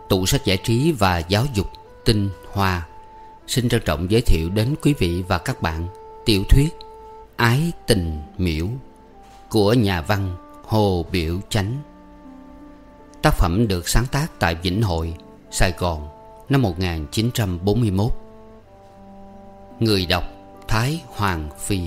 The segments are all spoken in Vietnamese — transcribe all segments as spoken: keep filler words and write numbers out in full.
tủ sách giải trí và giáo dục Tinh Hoa xin trân trọng giới thiệu đến quý vị và các bạn tiểu thuyết Ái Tình Miễu của nhà văn Hồ Biểu Chánh. Tác phẩm được sáng tác tại Vĩnh Hội, Sài Gòn năm một nghìn chín trăm bốn mươi mốt. Người đọc Thái Hoàng Phi.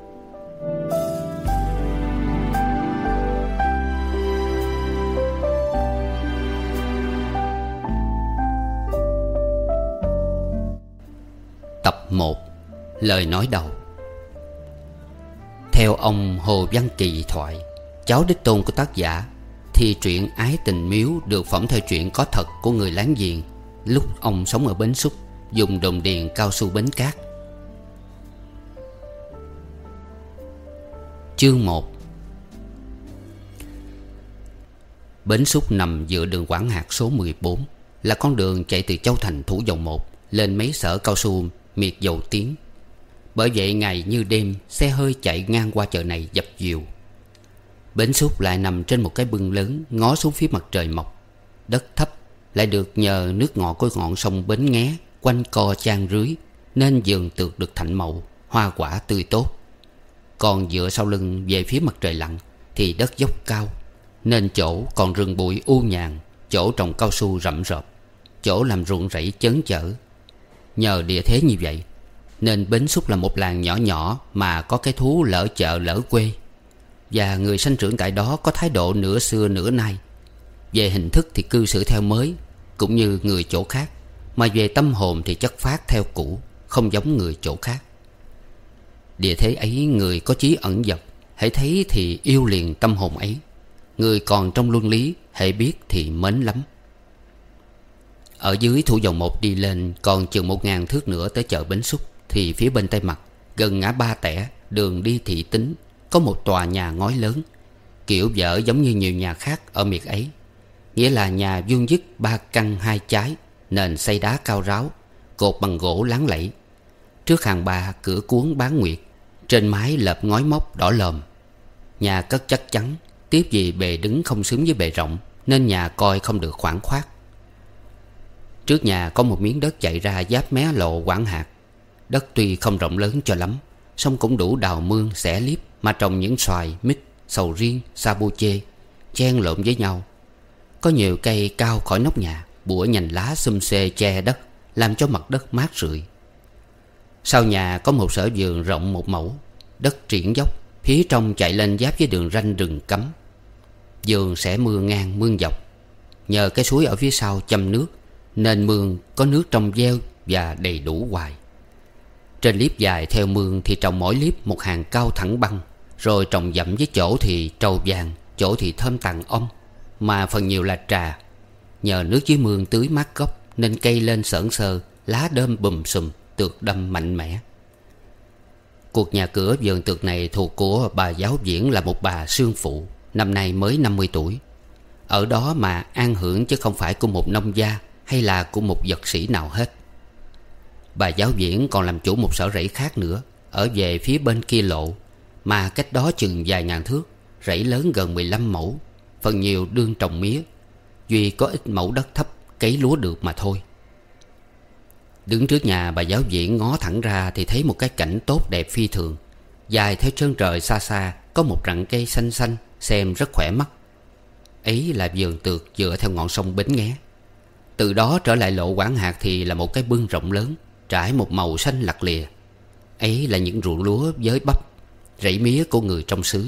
Tập một. Lời nói đầu. Theo ông Hồ Văn Kỳ thoại, cháu đích tôn của tác giả, thì truyện Ái Tình Miếu được phỏng theo truyện có thật của người láng giềng lúc ông sống ở Bến Xúc, dùng đồng điền cao su Bến Cát. Chương một. Bến Xúc nằm giữa đường Quảng Hạt số mười bốn, là con đường chạy từ Châu Thành Thủ Dầu Một lên mấy sở cao su miệt Dầu Tiến. Bởi vậy ngày như đêm, xe hơi chạy ngang qua chợ này dập dìu. Bến Xúc lại nằm trên một cái bưng lớn ngó xuống phía mặt trời mọc. Đất thấp, lại được nhờ nước ngọt của ngọn sông Bến Nghé quanh co chan rưới, nên vườn tược được thạnh mậu, hoa quả tươi tốt. Còn dựa sau lưng về phía mặt trời lặn thì đất dốc cao, nên chỗ còn rừng bụi u nhàn, chỗ trồng cao su rậm rợp, chỗ làm ruộng rẫy chớn chở. Nhờ địa thế như vậy nên Bến Xúc là một làng nhỏ nhỏ mà có cái thú lỡ chợ lỡ quê. Và người sanh trưởng tại đó có thái độ nửa xưa nửa nay. Về hình thức thì cư xử theo mới, cũng như người chỗ khác, mà về tâm hồn thì chất phác theo cũ, không giống người chỗ khác. Địa thế ấy người có chí ẩn dật, hễ thấy thì yêu liền tâm hồn ấy. Người còn trong luân lý, hễ biết thì mến lắm. Ở dưới Thủ Dầu Một đi lên còn chừng một ngàn thước nữa tới chợ Bến Xúc, thì phía bên tây mặt, gần ngã Ba Tẻ, đường đi Thị Tính, có một tòa nhà ngói lớn, kiểu dở giống như nhiều nhà khác ở miệt ấy. Nghĩa là nhà vuông vức ba căn hai chái, nền xây đá cao ráo, cột bằng gỗ láng lẫy. Trước hàng ba cửa cuốn bán nguyệt, trên mái lợp ngói móc đỏ lòm. Nhà cất chắc chắn, tiếp vì bề đứng không xứng với bề rộng, nên nhà coi không được khoảng khoát. Trước nhà có một miếng đất chạy ra giáp mé lộ Quảng Hạt. Đất tuy không rộng lớn cho lắm, song cũng đủ đào mương xẻ liếp mà trồng những xoài, mít, sầu riêng, sa bu chê chen lộn với nhau. Có nhiều cây cao khỏi nóc nhà, bủa nhành lá xum xê che đất, làm cho mặt đất mát rượi. Sau nhà có một sở vườn rộng một mẫu, đất triển dốc, phía trong chạy lên giáp với đường ranh rừng cấm. Vườn sẽ mương ngang mương dọc. Nhờ cái suối ở phía sau châm nước, nên mương có nước trong veo và đầy đủ hoài. Trên liếp dài theo mương thì trồng mỗi liếp một hàng cao thẳng băng, rồi trồng dặm với chỗ thì trầu vàng, chỗ thì thơm tàn ong, mà phần nhiều là trà. Nhờ nước dưới mương tưới mát gốc, nên cây lên sởn sơ, lá đơm bùm xùm, tược đâm mạnh mẽ. Cuộc nhà cửa vườn tược này thuộc của bà giáo viễn, là một bà sương phụ, năm nay mới năm mươi tuổi. Ở đó mà an hưởng, chứ không phải của một nông gia hay là của một vật sĩ nào hết. Bà giáo viễn còn làm chủ một sở rẫy khác nữa, ở về phía bên kia lộ, mà cách đó chừng vài ngàn thước, rẫy lớn gần mười lăm mẫu, phần nhiều đương trồng mía, duy có ít mẫu đất thấp cấy lúa được mà thôi. Đứng trước nhà bà giáo viễn ngó thẳng ra thì thấy một cái cảnh tốt đẹp phi thường. Dài theo chân trời xa xa có một rặng cây xanh xanh, xem rất khỏe mắt. Ấy là vườn tược dựa theo ngọn sông Bến Nghé. Từ đó trở lại lộ Quảng Hạt thì là một cái bưng rộng lớn, trải một màu xanh lặt lìa. Ấy là những ruộng lúa với bắp, rẫy mía của người trong xứ.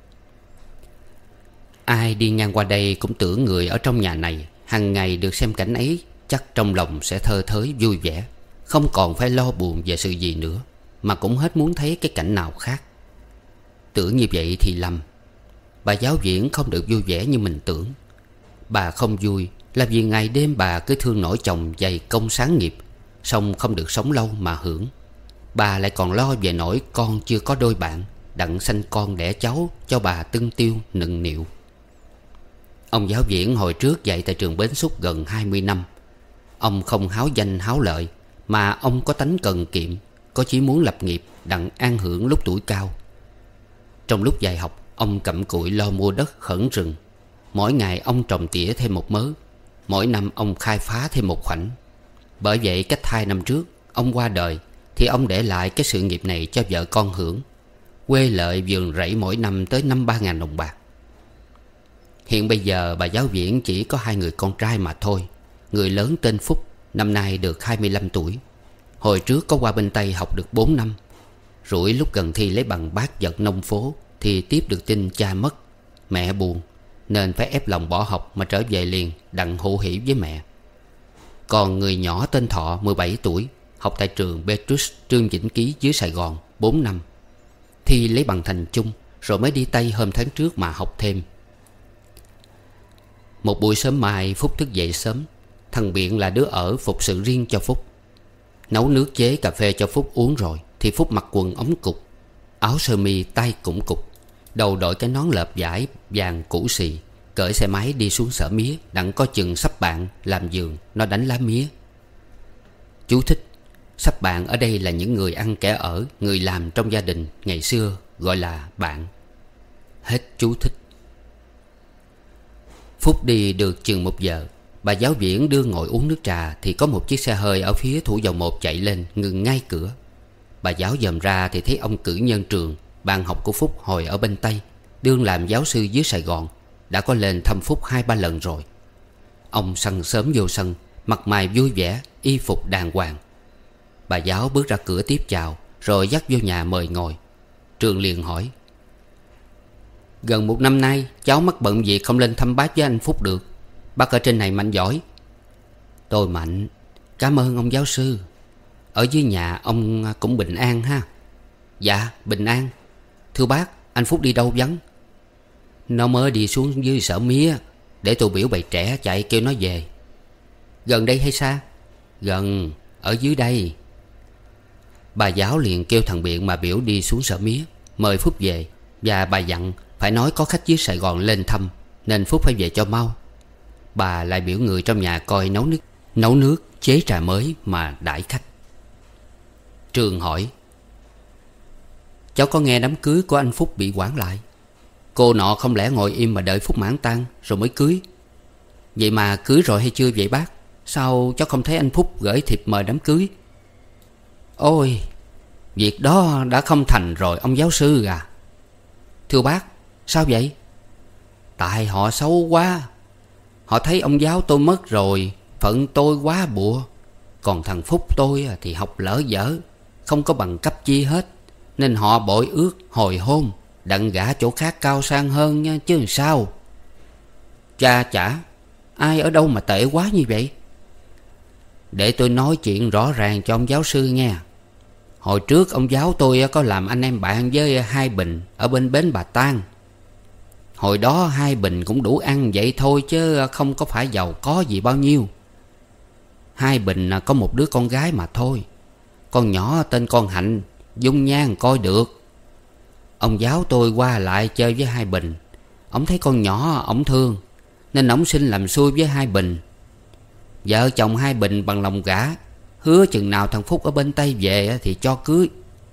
Ai đi ngang qua đây cũng tưởng người ở trong nhà này hằng ngày được xem cảnh ấy, chắc trong lòng sẽ thơ thới vui vẻ, không còn phải lo buồn về sự gì nữa, mà cũng hết muốn thấy cái cảnh nào khác. Tưởng như vậy thì lầm. Bà giáo viễn không được vui vẻ như mình tưởng. Bà không vui là vì ngày đêm bà cứ thương nổi chồng dày công sáng nghiệp, song không được sống lâu mà hưởng. Bà lại còn lo về nỗi con chưa có đôi bạn, đặng sanh con đẻ cháu cho bà tưng tiêu nựng nịu. Ông giáo viễn hồi trước dạy tại trường Bến Xúc gần hai mươi năm. Ông không háo danh háo lợi, mà ông có tánh cần kiệm, có chí muốn lập nghiệp đặng an hưởng lúc tuổi cao. Trong lúc dạy học, ông cặm cụi lo mua đất khẩn rừng. Mỗi ngày ông trồng tỉa thêm một mớ. Mỗi năm ông khai phá thêm một khoảnh. Bởi vậy cách hai năm trước ông qua đời thì ông để lại cái sự nghiệp này cho vợ con hưởng. Quê lợi vườn rẫy mỗi năm tới năm ba ngàn đồng bạc. Hiện bây giờ bà giáo Viễn chỉ có hai người con trai mà thôi. Người lớn tên Phúc, năm nay được hai mươi lăm tuổi. Hồi trước có qua bên Tây học được bốn năm. Rủi lúc gần thi lấy bằng bác vật nông phố thì tiếp được tin cha mất. Mẹ buồn nên phải ép lòng bỏ học mà trở về liền đặng hữu hỉ với mẹ. Còn người nhỏ tên Thọ mười bảy tuổi, học tại trường Petrus Trương Vĩnh Ký dưới Sài Gòn bốn năm. Thi lấy bằng thành chung rồi mới đi Tây hôm tháng trước mà học thêm. Một buổi sớm mai Phúc thức dậy sớm. Thằng Biện là đứa ở phục sự riêng cho Phúc. Nấu nước chế cà phê cho Phúc uống rồi thì Phúc mặc quần ống cục, áo sơ mi tay cũng cục, đầu đội cái nón lợp vải vàng cũ xì, cởi xe máy đi xuống xở mía đặng có chừng sắp bạn làm vườn nó đánh lá mía. Chú thích: sắp bạn ở đây là những người ăn kẻ ở, người làm trong gia đình ngày xưa gọi là bạn. Hết chú thích. Phúc đi được chừng một giờ. Bà giáo Viễn đưa ngồi uống nước trà thì có một chiếc xe hơi ở phía Thủ Dầu Một chạy lên ngừng ngay cửa. Bà giáo dòm ra thì thấy ông cử nhân Trường, bạn học của Phúc hồi ở bên Tây, đương làm giáo sư dưới Sài Gòn, đã có lên thăm Phúc hai ba lần rồi. Ông săn sớm vô sân, mặt mày vui vẻ, y phục đàng hoàng. Bà giáo bước ra cửa tiếp chào rồi dắt vô nhà mời ngồi. Trường liền hỏi: gần một năm nay cháu mắc bận việc không lên thăm bác với anh Phúc được. Bác ở trên này mạnh giỏi. Tôi mạnh. Cảm ơn ông giáo sư. Ở dưới nhà ông cũng bình an ha? Dạ bình an. Thưa bác, anh Phúc đi đâu vắng? Nó mới đi xuống dưới sở mía, để tôi biểu bầy trẻ chạy kêu nó về. Gần đây hay xa? Gần, ở dưới đây. Bà giáo liền kêu thằng Biện mà biểu đi xuống sở mía, mời Phúc về. Và bà dặn phải nói có khách dưới Sài Gòn lên thăm, nên Phúc phải về cho mau. Bà lại biểu người trong nhà coi nấu nước Nấu nước chế trà mới mà đãi khách. Trường hỏi: cháu có nghe đám cưới của anh Phúc bị hoãn lại. Cô nọ không lẽ ngồi im mà đợi Phúc mãn tang rồi mới cưới? Vậy mà cưới rồi hay chưa vậy bác? Sao cháu không thấy anh Phúc gửi thiệp mời đám cưới? Ôi, việc đó đã không thành rồi ông giáo sư à. Thưa bác, sao vậy? Tại họ xấu quá. Họ thấy ông giáo tôi mất rồi, phận tôi quá bụa. Còn thằng Phúc tôi thì học lỡ dở, không có bằng cấp chi hết, nên họ bội ước hồi hôn, đặng gả chỗ khác cao sang hơn nha, chứ sao. Cha chả, ai ở đâu mà tệ quá như vậy? Để tôi nói chuyện rõ ràng cho ông giáo sư nghe. Hồi trước ông giáo tôi có làm anh em bạn với Hai Bình ở bên bến Bà Tang. Hồi đó Hai Bình cũng đủ ăn vậy thôi, chứ không có phải giàu có gì bao nhiêu. Hai Bình có một đứa con gái mà thôi. Con nhỏ tên con Hạnh, dung nhan coi được. Ông giáo tôi qua lại chơi với Hai Bình. Ông thấy con nhỏ ổng thương, nên ổng xin làm xuôi với Hai Bình. Vợ chồng Hai Bình bằng lòng gả, hứa chừng nào thằng Phúc ở bên Tây về thì cho cưới.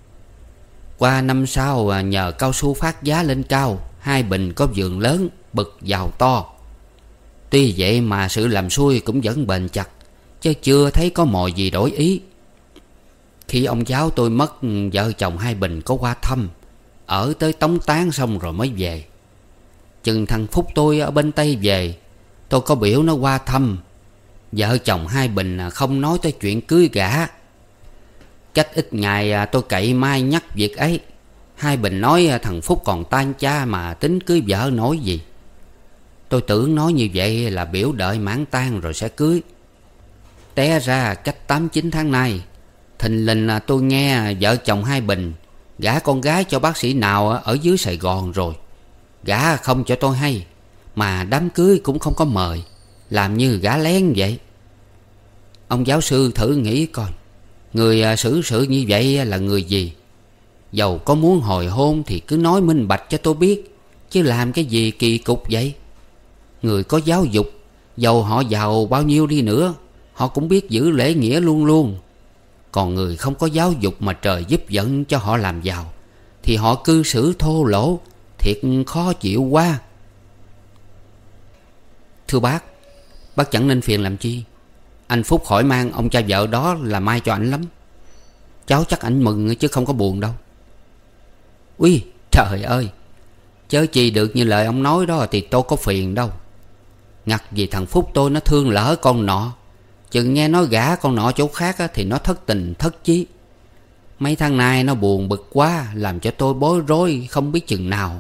Qua năm sau nhờ cao su phát giá lên cao, Hai Bình có vườn lớn, bực giàu to. Tuy vậy mà sự làm xuôi cũng vẫn bền chặt, chứ chưa thấy có mồi gì đổi ý. Khi ông cháu tôi mất, vợ chồng Hai Bình có qua thăm, ở tới tống táng xong rồi mới về. Chừng thằng Phúc tôi ở bên Tây về, tôi có biểu nó qua thăm. Vợ chồng Hai Bình không nói tới chuyện cưới gả. Cách ít ngày tôi cậy mai nhắc việc ấy. Hai Bình nói thằng Phúc còn tan cha mà tính cưới vợ nổi gì. Tôi tưởng nói như vậy là biểu đợi mãn tang rồi sẽ cưới. Té ra cách tám chín tháng nay, thình lình là tôi nghe vợ chồng Hai Bình gả con gái cho bác sĩ nào ở dưới Sài Gòn rồi. Gả không cho tôi hay, mà đám cưới cũng không có mời, làm như gả lén vậy. Ông giáo sư thử nghĩ coi, người xử sự như vậy là người gì? Dầu có muốn hồi hôn thì cứ nói minh bạch cho tôi biết, chứ làm cái gì kỳ cục vậy? Người có giáo dục, dầu họ giàu bao nhiêu đi nữa, họ cũng biết giữ lễ nghĩa luôn luôn. Còn người không có giáo dục mà trời giúp giận cho họ làm giàu, thì họ cư xử thô lỗ, thiệt khó chịu quá. Thưa bác, Bác chẳng nên phiền làm chi. Anh Phúc khỏi mang ông cha vợ đó là may cho ảnh lắm. Cháu chắc ảnh mừng chứ không có buồn đâu. Ui trời ơi, chớ chi được như lời ông nói đó thì tôi có phiền đâu. Ngặt vì thằng Phúc tôi nó thương lỡ con nọ. Chừng nghe nói gả con nọ chỗ khác thì nó thất tình thất chí. Mấy tháng nay nó buồn bực quá, làm cho tôi bối rối không biết chừng nào.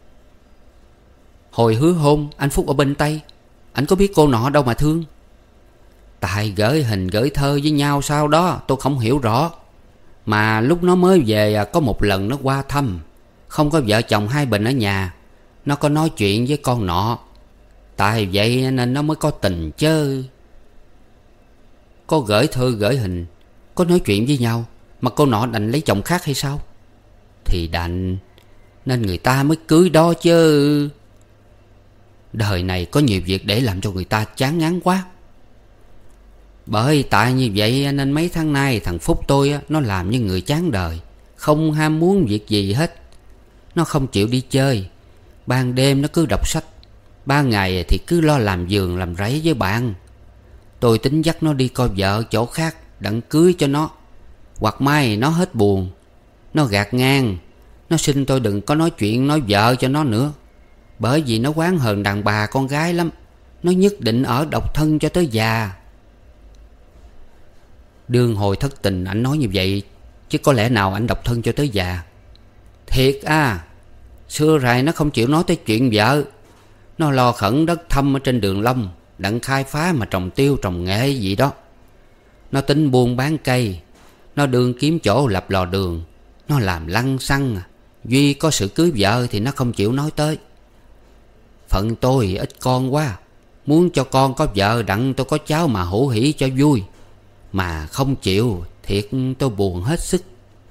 Hồi hứa hôn anh Phúc ở bên Tây, anh có biết cô nọ đâu mà thương. Tại gửi hình gửi thơ với nhau sau đó tôi không hiểu rõ. Mà lúc nó mới về có một lần nó qua thăm, không có vợ chồng hai bình ở nhà. Nó có nói chuyện với con nọ, tại vậy nên nó mới có tình chứ. Có gửi thơ gửi hình, có nói chuyện với nhau, mà cô nọ đành lấy chồng khác hay sao? Thì đành, nên người ta mới cưới đó chứ. Đời này có nhiều việc để làm cho người ta chán ngán quá. Bởi tại như vậy nên mấy tháng nay thằng Phúc tôi nó làm như người chán đời, không ham muốn việc gì hết. Nó không chịu đi chơi. Ban đêm nó cứ đọc sách, ban ngày thì cứ lo làm vườn làm rẫy với bạn. Tôi tính dắt nó đi coi vợ chỗ khác đặng cưới cho nó. Hoặc mai nó hết buồn, nó gạt ngang, nó xin tôi đừng có nói chuyện nói vợ cho nó nữa. Bởi vì nó oán hờn đàn bà con gái lắm. Nó nhất định ở độc thân cho tới già. Đương hồi thất tình ảnh nói như vậy, chứ có lẽ nào ảnh độc thân cho tới già. Thiệt à, xưa rày nó không chịu nói tới chuyện vợ. Nó lo khẩn đất thâm ở trên đường Long, đặng khai phá mà trồng tiêu trồng nghệ gì đó. Nó tính buôn bán cây. Nó đương kiếm chỗ lập lò đường. Nó làm lăng xăng à. Duy có sự cưới vợ thì nó không chịu nói tới. Phận tôi ít con quá, muốn cho con có vợ đặng tôi có cháu mà hữu hỉ cho vui. Mà không chịu, thiệt tôi buồn hết sức.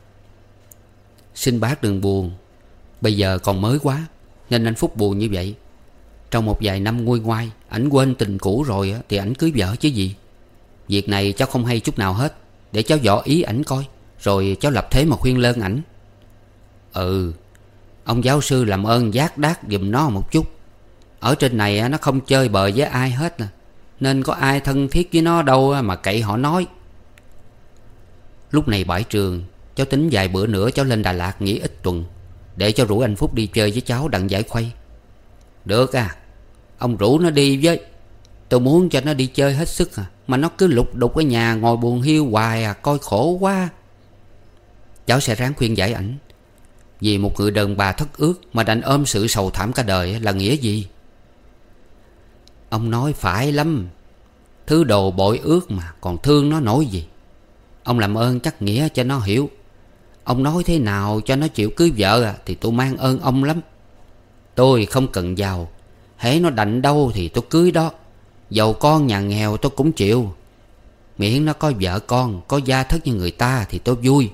Xin bác đừng buồn. Bây giờ còn mới quá, nên anh Phúc buồn như vậy. Trong một vài năm nguôi ngoai, ảnh quên tình cũ rồi thì ảnh cưới vợ chứ gì. Việc này cháu không hay chút nào hết. Để cháu dò ý ảnh coi, rồi cháu lập thế mà khuyên lơn ảnh. Ừ, ông giáo sư làm ơn giác đác giùm nó một chút. Ở trên này nó không chơi bời với ai hết, nên có ai thân thiết với nó đâu mà cậy họ nói. Lúc này bãi trường, cháu tính vài bữa nữa cháu lên Đà Lạt nghỉ ít tuần, để cho rủ anh Phúc đi chơi với cháu đặng giải khuây. Được à, ông rủ nó đi với. Tôi muốn cho nó đi chơi hết sức à, mà nó cứ lục đục ở nhà ngồi buồn hiu hoài à, coi khổ quá. Cháu sẽ ráng khuyên giải ảnh. Vì một người đàn bà thất ước mà đành ôm sự sầu thảm cả đời là nghĩa gì? Ông nói phải lắm. Thứ đồ bội ước mà còn thương nó nổi gì. Ông làm ơn chắc nghĩa cho nó hiểu. Ông nói thế nào cho nó chịu cưới vợ à, thì tôi mang ơn ông lắm. Tôi không cần giàu, hễ nó đành đâu thì tôi cưới đó. Giàu con nhà nghèo tôi cũng chịu. Miễn nó có vợ con, có gia thất như người ta thì tôi vui.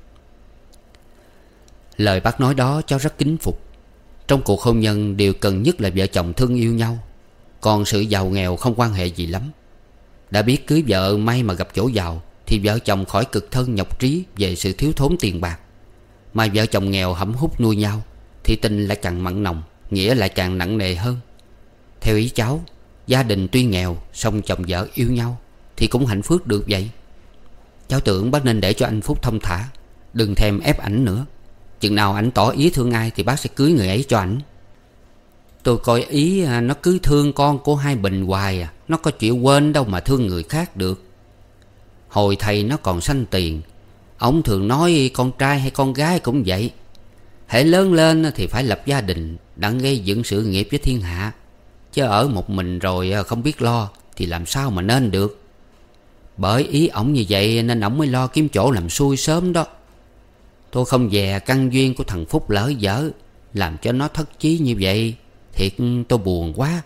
Lời bác nói đó cháu rất kính phục. Trong cuộc hôn nhân điều cần nhất là vợ chồng thương yêu nhau. Còn sự giàu nghèo không quan hệ gì lắm. Đã biết cưới vợ may mà gặp chỗ giàu, thì vợ chồng khỏi cực thân nhọc trí về sự thiếu thốn tiền bạc. Mà vợ chồng nghèo hẩm hút nuôi nhau, thì tình lại càng mặn nồng, nghĩa lại càng nặng nề hơn. Theo ý cháu, gia đình tuy nghèo song chồng vợ yêu nhau thì cũng hạnh phúc được vậy. Cháu tưởng bác nên để cho anh Phúc thông thả, đừng thèm ép ảnh nữa. Chừng nào ảnh tỏ ý thương ai thì bác sẽ cưới người ấy cho ảnh. Tôi coi ý nó cứ thương con của hai Bình hoài à. Nó có chịu quên đâu mà thương người khác được. Hồi thầy nó còn sanh tiền, ông thường nói con trai hay con gái cũng vậy. Hễ lớn lên thì phải lập gia đình, đặng gây dựng sự nghiệp với thiên hạ. Chứ ở một mình rồi không biết lo thì làm sao mà nên được. Bởi ý ổng như vậy nên ổng mới lo kiếm chỗ làm xui sớm đó. Tôi không dè căn duyên của thằng Phúc lỡ dở, làm cho nó thất chí như vậy. Thiệt tôi buồn quá.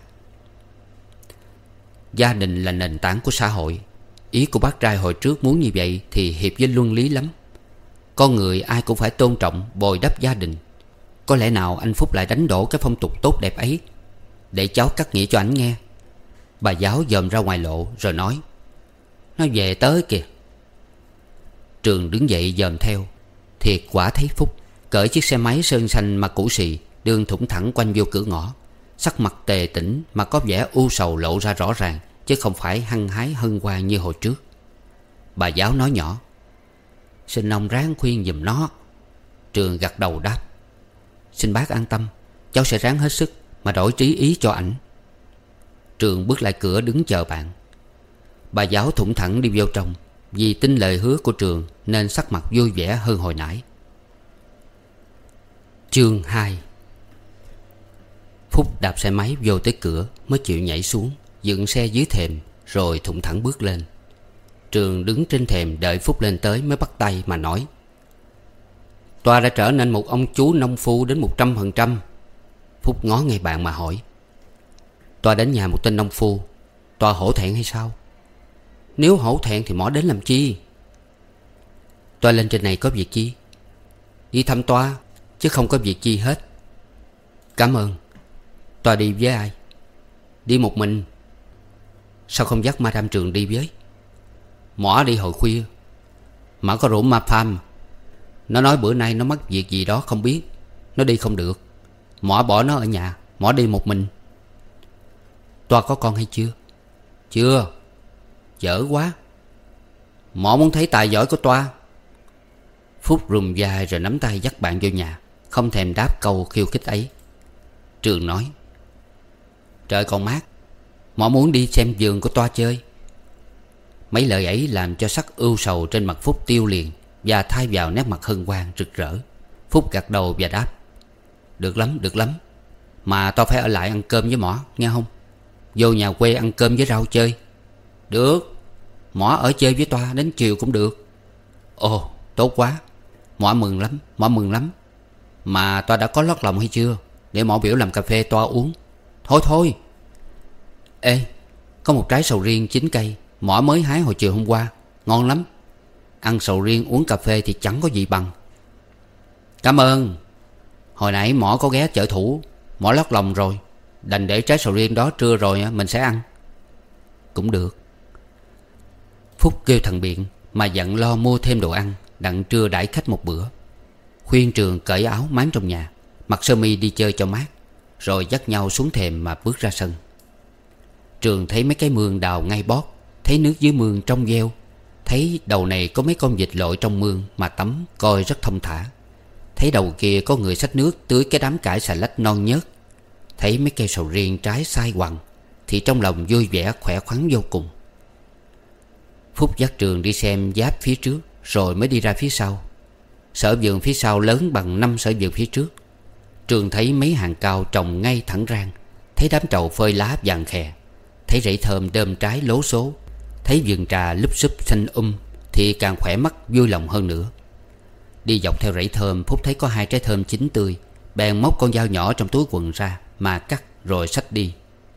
Gia đình là nền tảng của xã hội. Ý của bác trai hồi trước muốn như vậy thì hiệp với luân lý lắm. Con người ai cũng phải tôn trọng, bồi đắp gia đình. Có lẽ nào anh Phúc lại đánh đổ cái phong tục tốt đẹp ấy? Để cháu cắt nghĩa cho ảnh nghe. Bà giáo dòm ra ngoài lộ rồi nói: Nó về tới kìa. Trường đứng dậy dòm theo. Thiệt quả thấy Phúc cởi chiếc xe máy sơn xanh mặt cũ xì, đường thủng thẳng quanh vô cửa ngõ. Sắc mặt tề tĩnh mà có vẻ u sầu lộ ra rõ ràng chứ không phải hăng hái hân hoan như hồi trước. Bà giáo nói nhỏ: "Xin ông ráng khuyên giùm nó." Trường gật đầu đáp: "Xin bác an tâm, cháu sẽ ráng hết sức mà đổi trí ý cho ảnh." Trường bước lại cửa đứng chờ bạn. Bà giáo thủng thẳng đi vô trong. Vì tin lời hứa của Trường nên sắc mặt vui vẻ hơn hồi nãy. Chương hai. Phúc đạp xe máy vô tới cửa mới chịu nhảy xuống, dựng xe dưới thềm rồi thủng thẳng bước lên. Trường đứng trên thềm đợi Phúc lên tới mới bắt tay mà nói: "Toa đã trở nên một ông chú nông phu đến một trăm phần trăm." Phúc ngó ngay bạn mà hỏi: "Toa đến nhà một tên nông phu, Toa hổ thẹn hay sao?" "Nếu hổ thẹn thì mỏ đến làm chi?" "Toa lên trên này có việc chi?" "Đi thăm Toa, chứ không có việc chi hết." "Cảm ơn. Toa đi với ai?" "Đi một mình." "Sao không dắt Madam Trường đi với?" "Mỏ đi hồi khuya mà có rủ ma pham. Nó nói bữa nay nó mắc việc gì đó không biết, nó đi không được. Mỏ bỏ nó ở nhà, mỏ đi một mình." "Toa có con hay chưa?" "Chưa." "Dở quá." "Mỏ muốn thấy tài giỏi của Toa." Phúc rùng vai rồi nắm tay dắt bạn vô nhà, không thèm đáp câu khiêu khích ấy. Trường nói: "Trời còn mát, mỏ muốn đi xem vườn của Toa chơi." Mấy lời ấy làm cho sắc ưu sầu trên mặt Phúc tiêu liền, và thay vào nét mặt hân hoan rực rỡ. Phúc gật đầu và đáp: "Được lắm, được lắm. Mà Toa phải ở lại ăn cơm với mỏ, nghe không? Vô nhà quê ăn cơm với rau chơi." "Được. Mỏ ở chơi với Toa đến chiều cũng được." "Ồ, tốt quá. Mỏ mừng lắm, mỏ mừng lắm. Mà Toa đã có lót lòng hay chưa, để mỏ biểu làm cà phê Toa uống?" "Thôi thôi." "Ê, có một trái sầu riêng chín cây mỏ mới hái hồi chiều hôm qua, ngon lắm. Ăn sầu riêng uống cà phê thì chẳng có gì bằng." "Cảm ơn. Hồi nãy mỏ có ghé chợ thủ, mỏ lót lòng rồi, đành để trái sầu riêng đó trưa rồi mình sẽ ăn." "Cũng được." Phúc kêu thằng Biện mà dặn lo mua thêm đồ ăn, đặng trưa đãi khách một bữa. Khuyên Trường cởi áo máng trong nhà, mặc sơ mi đi chơi cho mát, rồi dắt nhau xuống thềm mà bước ra sân. Trường thấy mấy cái mương đào ngay bót, thấy nước dưới mương trong veo, thấy đầu này có mấy con vịt lội trong mương mà tắm coi rất thông thả, thấy đầu kia có người xách nước tưới cái đám cải xà lách non nhớt, thấy mấy cây sầu riêng trái sai quằn, thì trong lòng vui vẻ khỏe khoắn vô cùng. Phúc dắt Trường đi xem giáp phía trước, rồi mới đi ra phía sau. Sở vườn phía sau lớn bằng năm sở vườn phía trước. Trường thấy mấy hàng cao trồng ngay thẳng rang, thấy đám trầu phơi lá vàng khè, thấy rẫy thơm đơm trái lố số, thấy vườn trà lúp xúp xanh um, thì càng khỏe mắt vui lòng hơn nữa. Đi dọc theo rẫy thơm, Phúc thấy có hai trái thơm chín tươi, bèn móc con dao nhỏ trong túi quần ra mà cắt rồi xách đi.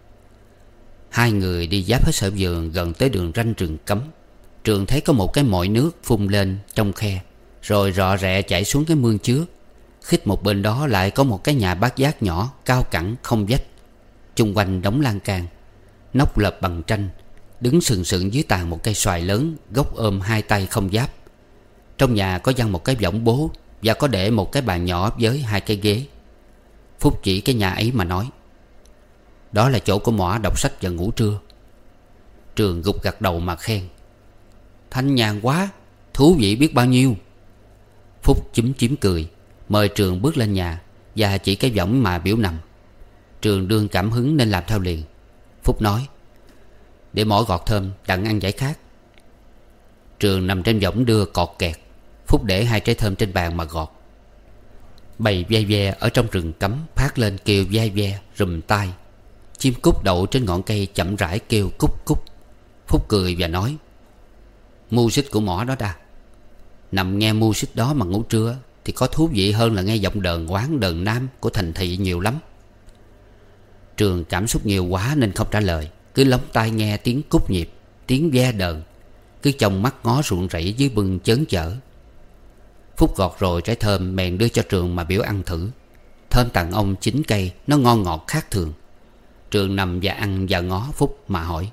Hai người đi giáp hết sở vườn gần tới đường ranh rừng cấm. Trường thấy có một cái mội nước phun lên trong khe, rồi rọ rẹ chảy xuống cái mương chứa. Khít một bên đó lại có một cái nhà bát giác nhỏ, cao cẳng không vách, chung quanh đống lan can, nóc lợp bằng tranh, đứng sừng sững dưới tàn một cây xoài lớn, gốc ôm hai tay không giáp. Trong nhà có giăng một cái võng bố, và có để một cái bàn nhỏ với hai cái ghế. Phúc chỉ cái nhà ấy mà nói: "Đó là chỗ của mỏ đọc sách và ngủ trưa." Trường gục gật đầu mà khen: "Thanh nhàn quá, thú vị biết bao nhiêu." Phúc chúm chím cười, mời Trường bước lên nhà và chỉ cái võng mà biểu nằm. Trường đương cảm hứng nên làm theo liền. Phúc nói: "Để mỏ gọt thơm đặng ăn giải khát." Trường nằm trên võng đưa cọt kẹt. Phúc để hai trái thơm trên bàn mà gọt. Bầy ve ve ở trong rừng cấm phát lên kêu ve ve rùm tai. Chim cút đậu trên ngọn cây chậm rãi kêu cúc cúc. Phúc cười và nói: "Mu xích của mỏ đó đa. Nằm nghe mu xích đó mà ngủ trưa thì có thú vị hơn là nghe giọng đờn quán đờn nam của thành thị nhiều lắm." Trường cảm xúc nhiều quá nên không trả lời, cứ lóng tai nghe tiếng cúc nhịp, tiếng ve đờn, cứ chông mắt ngó ruộng rẫy dưới bưng chớn chở. Phúc gọt rồi trái thơm bèn đưa cho Trường mà biểu ăn thử. Thơm tặng ông chín cây, nó ngon ngọt khác thường. Trường nằm và ăn và ngó Phúc mà hỏi: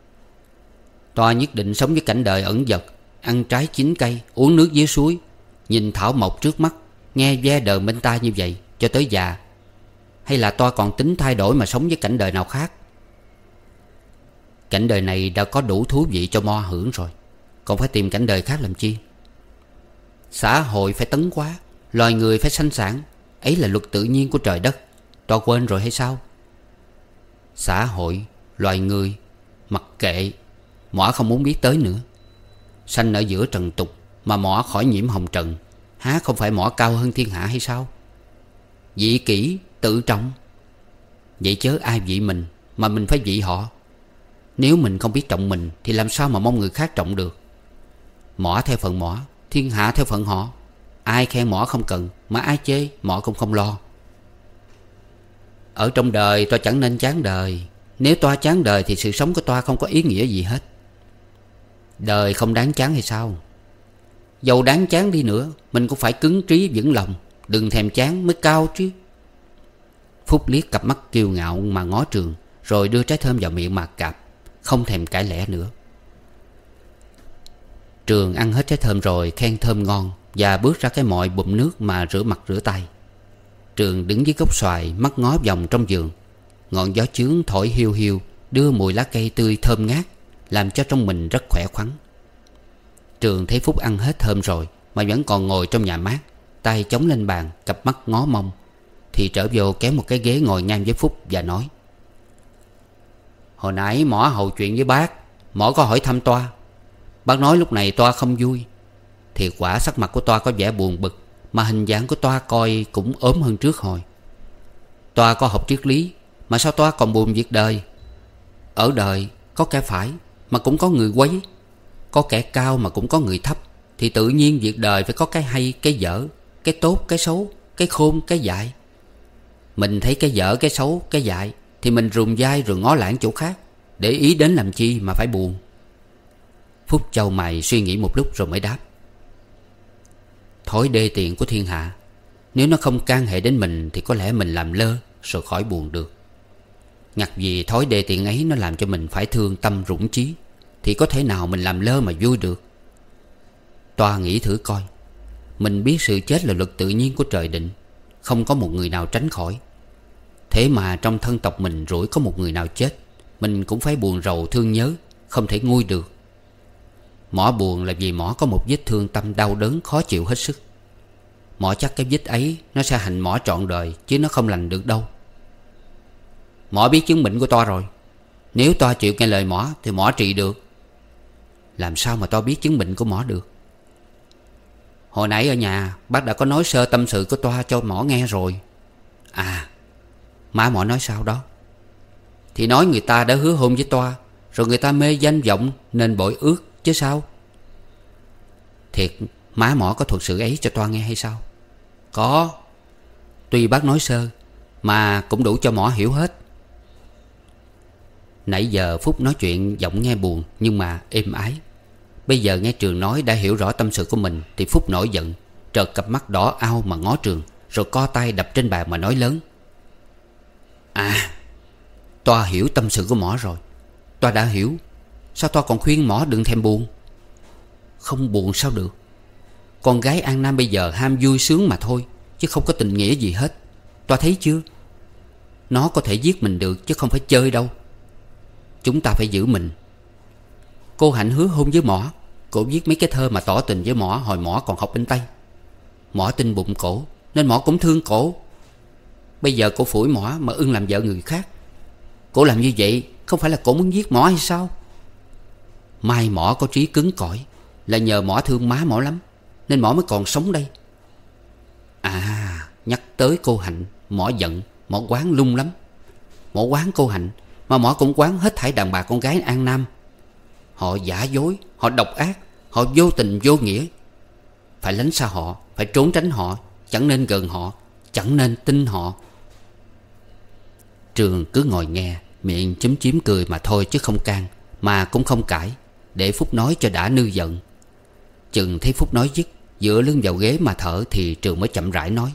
"Toa nhất định sống với cảnh đời ẩn dật, ăn trái chín cây, uống nước dưới suối, nhìn thảo mộc trước mắt, nghe ve đờn bên tai như vậy cho tới già, hay là Toa còn tính thay đổi mà sống với cảnh đời nào khác?" Cảnh đời này đã có đủ thú vị cho Mo hưởng rồi, còn phải tìm cảnh đời khác làm chi? Xã hội phải tấn hóa, loài người phải sanh sản. Ấy là luật tự nhiên của trời đất. Toa quên rồi hay sao? Xã hội, loài người, mặc kệ. Mỏ không muốn biết tới nữa. Sanh ở giữa trần tục mà mỏ khỏi nhiễm hồng trần, há không phải mỏ cao hơn thiên hạ hay sao? Vị kỷ, tự trọng. Vậy chớ ai vị mình mà mình phải vị họ. Nếu mình không biết trọng mình thì làm sao mà mong người khác trọng được? Mỏ theo phận mỏ, thiên hạ theo phận họ. Ai khen mỏ không cần, mà ai chê mỏ cũng không lo. Ở trong đời toa chẳng nên chán đời. Nếu toa chán đời thì sự sống của toa không có ý nghĩa gì hết. Đời không đáng chán hay sao? Dầu đáng chán đi nữa, mình cũng phải cứng trí vững lòng. Đừng thèm chán mới cao chứ. Phúc liếc cặp mắt kiêu ngạo mà ngó Trường, rồi đưa trái thơm vào miệng mà cạp, không thèm cãi lẽ nữa. Trường ăn hết trái thơm rồi khen thơm ngon, và bước ra cái mọi bụm nước mà rửa mặt rửa tay. Trường đứng dưới gốc xoài, mắt ngó vòng trong vườn. Ngọn gió chướng thổi hiu hiu, đưa mùi lá cây tươi thơm ngát, làm cho trong mình rất khỏe khoắn. Trường thấy Phúc ăn hết thơm rồi mà vẫn còn ngồi trong nhà mát, tay chống lên bàn, cặp mắt ngó mông, thì trở vô kéo một cái ghế ngồi ngang với Phúc và nói: Hồi nãy mỏ hầu chuyện với bác, mỏ có hỏi thăm toa. Bác nói lúc này toa không vui. Thiệt quả sắc mặt của toa có vẻ buồn bực, mà hình dạng của toa coi cũng ốm hơn trước hồi. Toa có học triết lý, mà sao toa còn buồn việc đời? Ở đời có kẻ phải mà cũng có người quấy, có kẻ cao mà cũng có người thấp. Thì tự nhiên việc đời phải có cái hay, cái dở, cái tốt, cái xấu, cái khôn, cái dại. Mình thấy cái dở, cái xấu, cái dại thì mình rùng vai rồi ngó lảng chỗ khác, để ý đến làm chi mà phải buồn. Phúc chau mày suy nghĩ một lúc rồi mới đáp: Thói đê tiện của thiên hạ, nếu nó không can hệ đến mình thì có lẽ mình làm lơ rồi khỏi buồn được. Ngặt vì thói đê tiện ấy nó làm cho mình phải thương tâm rủng chí, thì có thể nào mình làm lơ mà vui được? Toa nghĩ thử coi. Mình biết sự chết là luật tự nhiên của trời định, không có một người nào tránh khỏi. Thế mà trong thân tộc mình rủi có một người nào chết, mình cũng phải buồn rầu thương nhớ, không thể nguôi được. Mỏ buồn là vì mỏ có một vết thương tâm đau đớn khó chịu hết sức. Mỏ chắc cái vết ấy nó sẽ hành mỏ trọn đời, chứ nó không lành được đâu. Mỏ biết chứng bệnh của toa rồi. Nếu toa chịu nghe lời mỏ thì mỏ trị được. Làm sao mà toa biết chứng bệnh của mỏ được? Hồi nãy ở nhà bác đã có nói sơ tâm sự của toa cho mỏ nghe rồi. À, má mỏ nói sao đó? Thì nói người ta đã hứa hôn với toa, rồi người ta mê danh vọng nên bội ước chứ sao. Thiệt má mỏ có thuật sự ấy cho toa nghe hay sao? Có. Tuy bác nói sơ mà cũng đủ cho mỏ hiểu hết. Nãy giờ Phúc nói chuyện giọng nghe buồn nhưng mà êm ái. Bây giờ nghe Trường nói đã hiểu rõ tâm sự của mình thì Phúc nổi giận, trợt cặp mắt đỏ ao mà ngó Trường, rồi co tay đập trên bàn mà nói lớn: À, toa hiểu tâm sự của mỏ rồi. Toa đã hiểu. Sao toa còn khuyên mỏ đừng thèm buồn? Không buồn sao được? Con gái An Nam bây giờ ham vui sướng mà thôi, chứ không có tình nghĩa gì hết. Toa thấy chưa? Nó có thể giết mình được chứ không phải chơi đâu. Chúng ta phải giữ mình. Cô Hạnh hứa hôn với mỏ. Cô viết mấy cái thơ mà tỏ tình với mỏ hồi mỏ còn học bên Tây. Mỏ tin bụng cổ nên mỏ cũng thương cổ. Bây giờ cổ phủi mỏ mà ưng làm vợ người khác. Cổ làm như vậy không phải là cổ muốn giết mỏ hay sao? Mai mỏ có trí cứng cỏi là nhờ mỏ thương má mỏ lắm, nên mỏ mới còn sống đây. À, nhắc tới cô Hạnh, mỏ giận, mỏ quán lung lắm. Mỏ quán cô Hạnh mà mỏ cũng quán hết thảy đàn bà con gái An Nam. Họ giả dối, họ độc ác, họ vô tình vô nghĩa. Phải lánh xa họ, phải trốn tránh họ, chẳng nên gần họ, chẳng nên tin họ. Trường cứ ngồi nghe, miệng chúm chím cười mà thôi chứ không can, mà cũng không cãi, để Phúc nói cho đã nư giận. Chừng thấy Phúc nói dứt, dựa lưng vào ghế mà thở, thì Trường mới chậm rãi nói: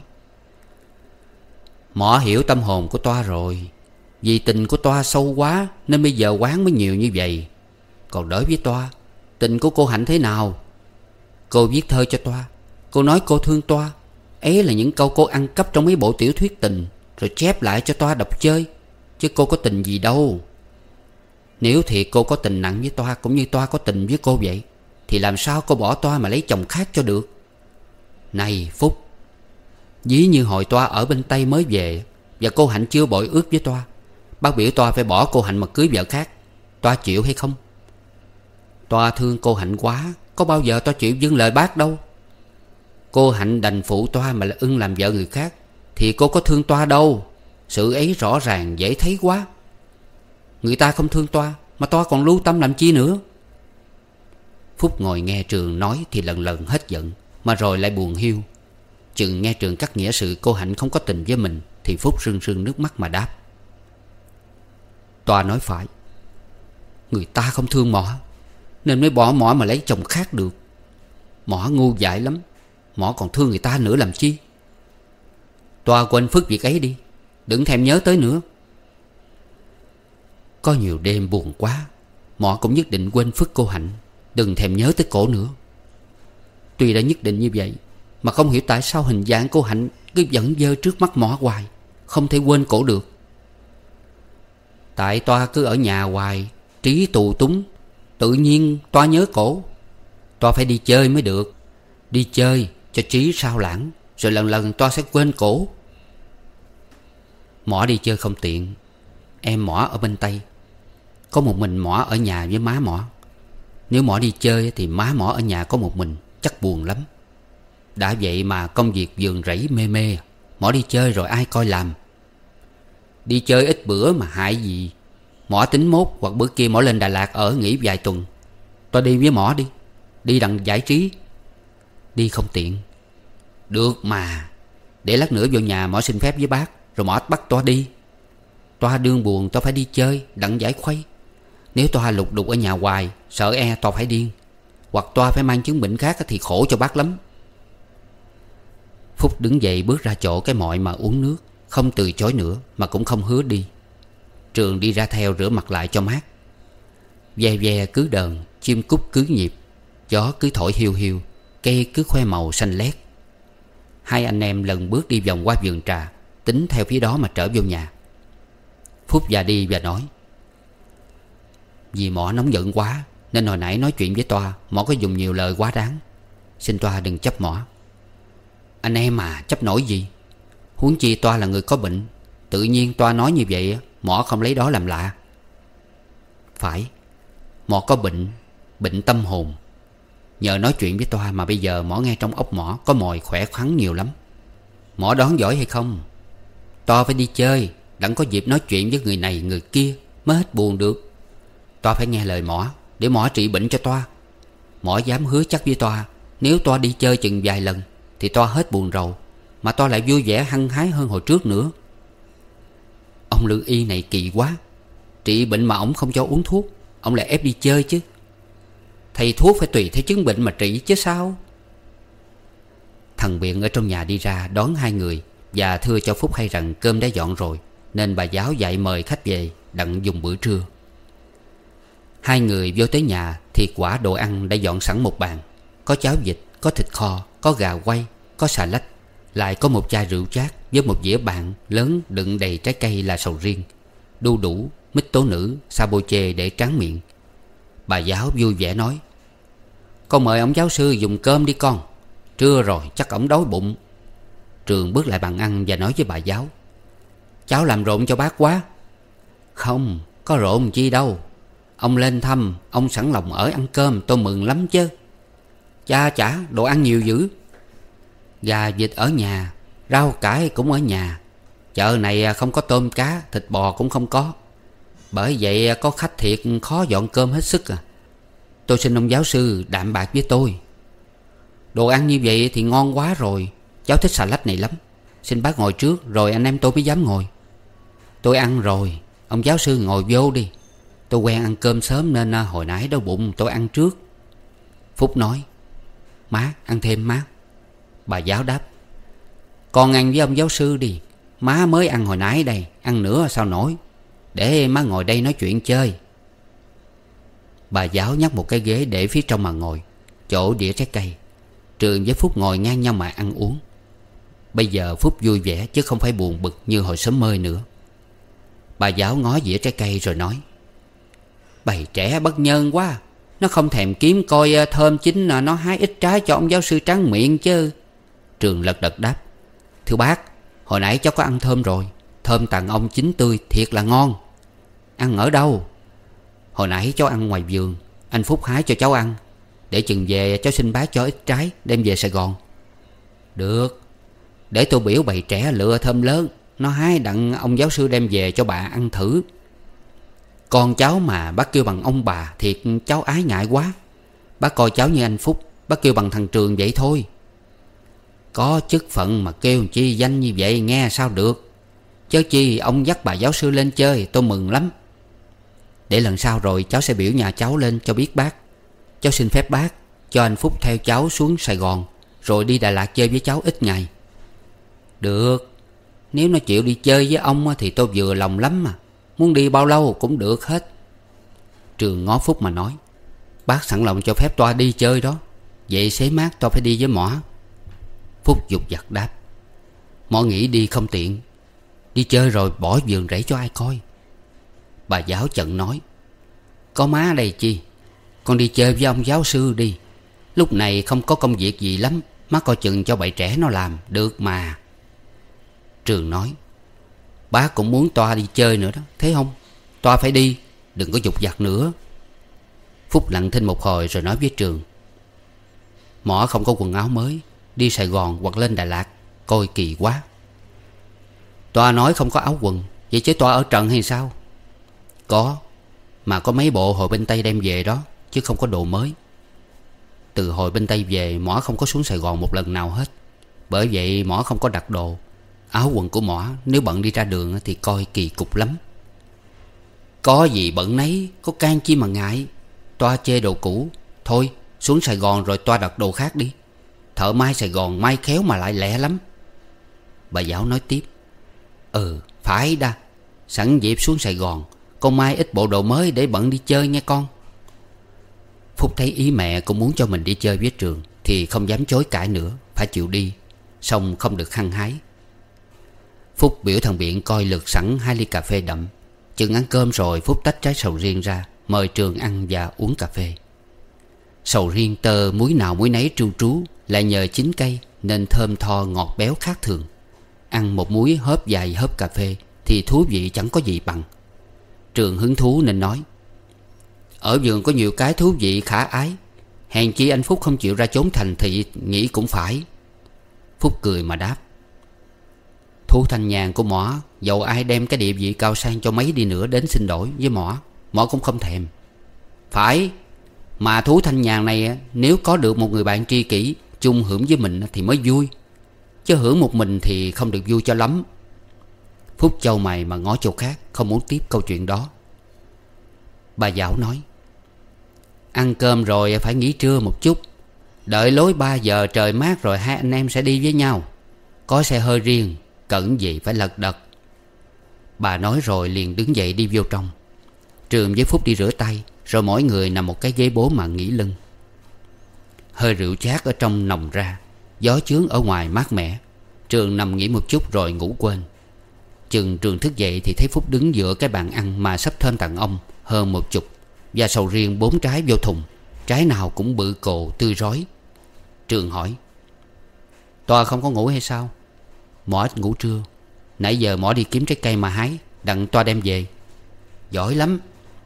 Mỏ hiểu tâm hồn của toa rồi. Vì tình của toa sâu quá nên bây giờ quán mới nhiều như vậy. Còn đối với toa, tình của cô Hạnh thế nào? Cô viết thơ cho toa, cô nói cô thương toa. Ấy là những câu cô ăn cắp trong mấy bộ tiểu thuyết tình, rồi chép lại cho toa đọc chơi, chứ cô có tình gì đâu. Nếu thiệt cô có tình nặng với Toa cũng như Toa có tình với cô vậy, thì làm sao cô bỏ Toa mà lấy chồng khác cho được? Này Phúc, ví như hồi Toa ở bên Tây mới về và cô Hạnh chưa bội ước với Toa, bác biểu Toa phải bỏ cô Hạnh mà cưới vợ khác, Toa chịu hay không? Toa thương cô Hạnh quá, có bao giờ Toa chịu vâng lời bác đâu. Cô Hạnh đành phụ Toa mà là ưng làm vợ người khác, thì cô có thương Toa đâu. Sự ấy rõ ràng dễ thấy quá. Người ta không thương Toa mà Toa còn lưu tâm làm chi nữa. Phúc ngồi nghe Trường nói thì lần lần hết giận, mà rồi lại buồn hiu. Chừng nghe Trường cắt nghĩa sự cô Hạnh không có tình với mình, thì Phúc rưng rưng nước mắt mà đáp: Toa nói phải. Người ta không thương mỏ nên mới bỏ mỏ mà lấy chồng khác được. Mỏ ngu dại lắm, mỏ còn thương người ta nữa làm chi. Toa quên phức việc ấy đi, đừng thèm nhớ tới nữa. Có nhiều đêm buồn quá, mỏ cũng nhất định quên phức cô Hạnh, đừng thèm nhớ tới cổ nữa. Tuy đã nhất định như vậy, mà không hiểu tại sao hình dạng cô Hạnh cứ vẫn dơ trước mắt mỏ hoài, không thể quên cổ được. Tại Toa cứ ở nhà hoài, trí tù túng, tự nhiên Toa nhớ cổ. Toa phải đi chơi mới được. Đi chơi cho trí sao lãng, rồi lần lần Toa sẽ quên cổ. Mỏ đi chơi không tiện, em mỏ ở bên Tây, có một mình mỏ ở nhà với má mỏ. Nếu mỏ đi chơi thì má mỏ ở nhà có một mình, chắc buồn lắm. Đã vậy mà công việc vườn rẫy mê mê, mỏ đi chơi rồi ai coi làm. Đi chơi ít bữa mà hại gì. Mỏ tính mốt hoặc bữa kia mỏ lên Đà Lạt ở nghỉ vài tuần. Toa đi với mỏ đi, đi đặng giải trí. Đi không tiện. Được mà, để lát nữa vô nhà mỏ xin phép với bác, rồi mỏ bắt Toa đi. Toa đương buồn Toa phải đi chơi đặng giải khuây. Nếu Toa lục đục ở nhà hoài, sợ e Toa phải điên, hoặc Toa phải mang chứng bệnh khác thì khổ cho bác lắm. Phúc đứng dậy bước ra chỗ cái mọi mà uống nước, không từ chối nữa mà cũng không hứa đi. Trường đi ra theo rửa mặt lại cho mát. Ve ve cứ đờn, chim cút cứ nhịp, gió cứ thổi hiu hiu, cây cứ khoe màu xanh lét. Hai anh em lần bước đi vòng qua vườn trà, tính theo phía đó mà trở vô nhà. Phúc già đi và nói: Vì mỏ nóng giận quá nên hồi nãy nói chuyện với Toa, mỏ có dùng nhiều lời quá đáng. Xin Toa đừng chấp mỏ. Anh em mà chấp nổi gì. Huống chi Toa là người có bệnh, tự nhiên Toa nói như vậy, mỏ không lấy đó làm lạ. Phải, mỏ có bệnh, bệnh tâm hồn. Nhờ nói chuyện với Toa mà bây giờ mỏ nghe trong óc mỏ có mồi khỏe khoắn nhiều lắm. Mỏ đoán giỏi hay không? Toa phải đi chơi đặng có dịp nói chuyện với người này người kia mới hết buồn được. Toa phải nghe lời mỏ để mỏ trị bệnh cho Toa. Mỏ dám hứa chắc với Toa, nếu Toa đi chơi chừng vài lần thì Toa hết buồn rầu, mà Toa lại vui vẻ hăng hái hơn hồi trước nữa. Ông lương y này kỳ quá. Trị bệnh mà ổng không cho uống thuốc, ông lại ép đi chơi chứ. Thầy thuốc phải tùy theo chứng bệnh mà trị chứ sao. Thằng Biện ở trong nhà đi ra đón hai người và thưa cho Phúc hay rằng cơm đã dọn rồi, nên bà giáo dạy mời khách về đặng dùng bữa trưa. Hai người vô tới nhà thì quả đồ ăn đã dọn sẵn một bàn. Có cháo vịt, có thịt kho, có gà quay, có xà lách, lại có một chai rượu chát với một dĩa bạn lớn đựng đầy trái cây là sầu riêng, đu đủ, mít tố nữ, sa bô chê để tráng miệng. Bà giáo vui vẻ nói: Con mời ông giáo sư dùng cơm đi con, trưa rồi chắc ổng đói bụng. Trường bước lại bàn ăn và nói với bà giáo: Cháu làm rộn cho bác quá. Không, có rộn chi đâu. Ông lên thăm, ông sẵn lòng ở ăn cơm tôi mừng lắm chứ. Cha chả, đồ ăn nhiều dữ. Gà vịt ở nhà, rau cải cũng ở nhà. Chợ này không có tôm cá, thịt bò cũng không có. Bởi vậy có khách thiệt khó dọn cơm hết sức à. Tôi xin ông giáo sư đạm bạc với tôi. Đồ ăn như vậy thì ngon quá rồi. Cháu thích xà lách này lắm. Xin bác ngồi trước rồi anh em tôi mới dám ngồi. Tôi ăn rồi, ông giáo sư ngồi vô đi. Tôi quen ăn cơm sớm nên hồi nãy đau bụng tôi ăn trước. Phúc nói: Má ăn thêm má. Bà giáo đáp: Con ăn với ông giáo sư đi. Má mới ăn hồi nãy đây, ăn nữa sao nổi. Để má ngồi đây nói chuyện chơi. Bà giáo nhắc một cái ghế để phía trong mà ngồi, chỗ đĩa trái cây. Trường với Phúc ngồi ngang nhau mà ăn uống. Bây giờ Phúc vui vẻ chứ không phải buồn bực như hồi sớm mơi nữa. Bà giáo ngó dĩa trái cây rồi nói: Bầy trẻ bất nhân quá. Nó không thèm kiếm coi thơm chín nó hái ít trái cho ông giáo sư tráng miệng chứ. Trường lật đật đáp: Thưa bác, hồi nãy cháu có ăn thơm rồi. Thơm tặng ông chín tươi thiệt là ngon. Ăn ở đâu? Hồi nãy cháu ăn ngoài vườn. Anh Phúc hái cho cháu ăn. Để chừng về cháu xin bác cho ít trái đem về Sài Gòn. Được. Để tôi biểu bầy trẻ lựa thơm lớn, nó hái đặng ông giáo sư đem về cho bà ăn thử. Con cháu mà bác kêu bằng ông bà, thiệt cháu ái ngại quá. Bác coi cháu như anh Phúc, bác kêu bằng thằng Trường vậy thôi. Có chức phận mà kêu chi danh như vậy nghe sao được. Chớ chi ông dắt bà giáo sư lên chơi, tôi mừng lắm. Để lần sau rồi cháu sẽ biểu nhà cháu lên cho biết bác. Cháu xin phép bác cho anh Phúc theo cháu xuống Sài Gòn, rồi đi Đà Lạt chơi với cháu ít ngày. Được. Nếu nó chịu đi chơi với ông thì tôi vừa lòng lắm mà. Muốn đi bao lâu cũng được hết. Trường ngó Phúc mà nói: Bác sẵn lòng cho phép toa đi chơi đó. Vậy xế mát toa phải đi với Mỏ. Phúc dục dặt đáp: Mỏ nghĩ đi không tiện. Đi chơi rồi bỏ vườn rẫy cho ai coi. Bà giáo chận nói: Có má đây chi. Con đi chơi với ông giáo sư đi. Lúc này không có công việc gì lắm. Má coi chừng cho bầy trẻ nó làm được mà. Trường nói: Bác cũng muốn toa đi chơi nữa đó, thấy không? Toa phải đi, đừng có dục dặt nữa. Phúc lặng thinh một hồi rồi nói với Trường: Mỏ không có quần áo mới, đi Sài Gòn hoặc lên Đà Lạt coi kỳ quá. Toa nói không có áo quần, vậy chứ toa ở trần hay sao? Có, mà có mấy bộ hồi bên Tây đem về đó, chứ không có đồ mới. Từ hồi bên Tây về, Mỏ không có xuống Sài Gòn một lần nào hết. Bởi vậy Mỏ không có đặt đồ. Áo quần của Mỏ nếu bận đi ra đường thì coi kỳ cục lắm. Có gì bận nấy, có can chi mà ngại. Toa chê đồ cũ. Thôi xuống Sài Gòn rồi toa đặt đồ khác đi. Thợ may Sài Gòn may khéo mà lại lẹ lắm. Bà giáo nói tiếp: Ừ phải đa. Sẵn dịp xuống Sài Gòn, con mai ít bộ đồ mới để bận đi chơi nghe con. Phúc thấy ý mẹ cũng muốn cho mình đi chơi với Trường thì không dám chối cãi nữa, phải chịu đi. Xong không được hăng hái. Phúc biểu thằng Biện coi lượt sẵn hai ly cà phê đậm. Chừng ăn cơm rồi Phúc tách trái sầu riêng ra, mời Trường ăn và uống cà phê. Sầu riêng tơ muối nào muối nấy tru trú, lại nhờ chín cây nên thơm tho ngọt béo khác thường. Ăn một muối hớp vài hớp cà phê thì thú vị chẳng có gì bằng. Trường hứng thú nên nói: Ở vườn có nhiều cái thú vị khả ái. Hèn chi anh Phúc không chịu ra chốn thành thị nghĩ cũng phải. Phúc cười mà đáp: Thú thanh nhàn của Mỏ, dầu ai đem cái địa vị cao sang cho mấy đi nữa đến xin đổi với Mỏ, Mỏ cũng không thèm. Phải. Mà thú thanh nhàn này nếu có được một người bạn tri kỷ chung hưởng với mình thì mới vui. Chứ hưởng một mình thì không được vui cho lắm. Phúc chau mày mà ngó chỗ khác, không muốn tiếp câu chuyện đó. Bà giáo nói: Ăn cơm rồi phải nghỉ trưa một chút. Đợi lối ba giờ trời mát rồi hai anh em sẽ đi với nhau. Có xe hơi riêng, cẩn gì phải lật đật. Bà nói rồi liền đứng dậy đi vô trong. Trường với Phúc đi rửa tay, rồi mỗi người nằm một cái ghế bố mà nghỉ lưng. Hơi rượu chát ở trong nồng ra, gió chướng ở ngoài mát mẻ. Trường nằm nghỉ một chút rồi ngủ quên. Chừng Trường thức dậy thì thấy Phúc đứng giữa cái bàn ăn mà sắp thơm tặng ông hơn một chục, và sầu riêng bốn trái vô thùng, trái nào cũng bự cồ tươi rói. Trường hỏi: Toa không có ngủ hay sao? Mỏ ít ngủ trưa. Nãy giờ Mỏ đi kiếm trái cây mà hái, đặng toa đem về. Giỏi lắm.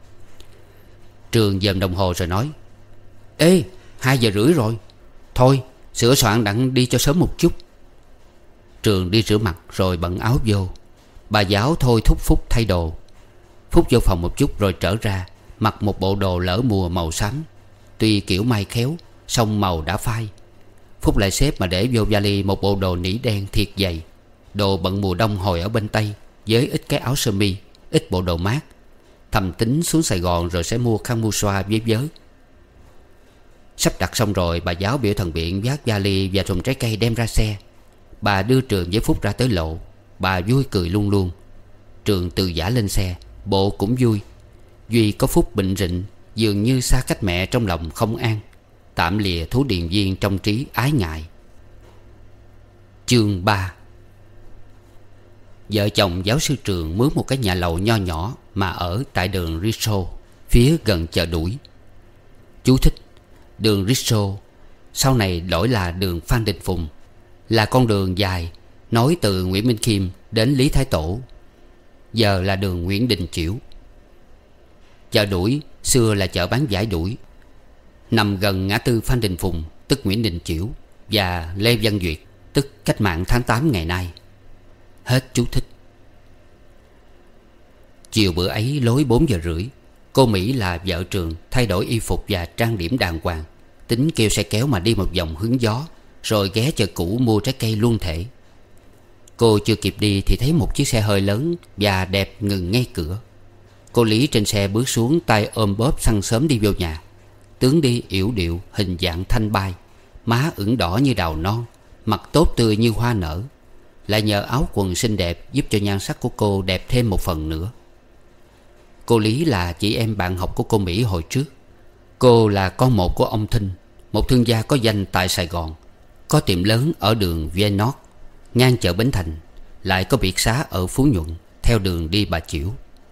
Trường dòm đồng hồ rồi nói: Ê, hai giờ rưỡi rồi. Thôi sửa soạn đặng đi cho sớm một chút. Trường đi rửa mặt rồi bận áo vô. Bà giáo thôi thúc Phúc thay đồ. Phúc vô phòng một chút rồi trở ra, mặc một bộ đồ lỡ mùa màu xám. Tuy kiểu may khéo, song màu đã phai. Phúc lại xếp mà để vô vali một bộ đồ nỉ đen thiệt dày, đồ bận mùa đông hồi ở bên Tây, với ít cái áo sơ mi, ít bộ đồ mát. Thầm tính xuống Sài Gòn rồi sẽ mua khăn mua xoa với vớ. Sắp đặt xong rồi, bà giáo biểu thằng Biện vác vali và thùng trái cây đem ra xe. Bà đưa Trường với Phúc ra tới lộ. Bà vui cười luôn luôn. Trường từ giả lên xe, bộ cũng vui. Duy có Phúc bệnh rịnh, dường như xa cách mẹ trong lòng không an, tạm lìa thú điền viên trong trí ái ngại. Chương ba. Vợ chồng giáo sư Trường mướn một cái nhà lầu nho nhỏ mà ở tại đường Riso, phía gần chợ Đuổi. Chú thích: đường Risso, sau này đổi là đường Phan Đình Phùng, là con đường dài nối từ Nguyễn Minh Khiêm đến Lý Thái Tổ, giờ là đường Nguyễn Đình Chiểu. Chợ Đuổi xưa là chợ bán vải đuổi, nằm gần ngã tư Phan Đình Phùng tức Nguyễn Đình Chiểu và Lê Văn Duyệt tức Cách mạng tháng tám ngày nay. Hết chú thích. Chiều bữa ấy lối bốn giờ rưỡi, cô Mỹ là vợ Trường thay đổi y phục và trang điểm đàng hoàng, tính kêu xe kéo mà đi một vòng hứng gió, rồi ghé chợ cũ mua trái cây luôn thể. Cô chưa kịp đi thì thấy một chiếc xe hơi lớn và đẹp ngừng ngay cửa. Cô Lý trên xe bước xuống, tay ôm bóp xăng sớm đi vô nhà. Tướng đi yểu điệu, hình dạng thanh bai, má ửng đỏ như đào non, mặt tốt tươi như hoa nở. Lại nhờ áo quần xinh đẹp giúp cho nhan sắc của cô đẹp thêm một phần nữa. Cô Lý là chị em bạn học của cô Mỹ hồi trước. Cô là con một của ông Thinh, một thương gia có danh tại Sài Gòn, có tiệm lớn ở đường Viennois ngang chợ Bến Thành, lại có biệt xá ở Phú Nhuận theo đường đi Bà Chiểu.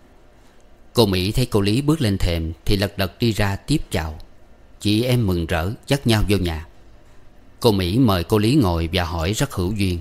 Cô Mỹ thấy cô Lý bước lên thềm thì lật đật đi ra tiếp chào. Chị em mừng rỡ dắt nhau vô nhà. Cô Mỹ mời cô Lý ngồi và hỏi rất hữu duyên: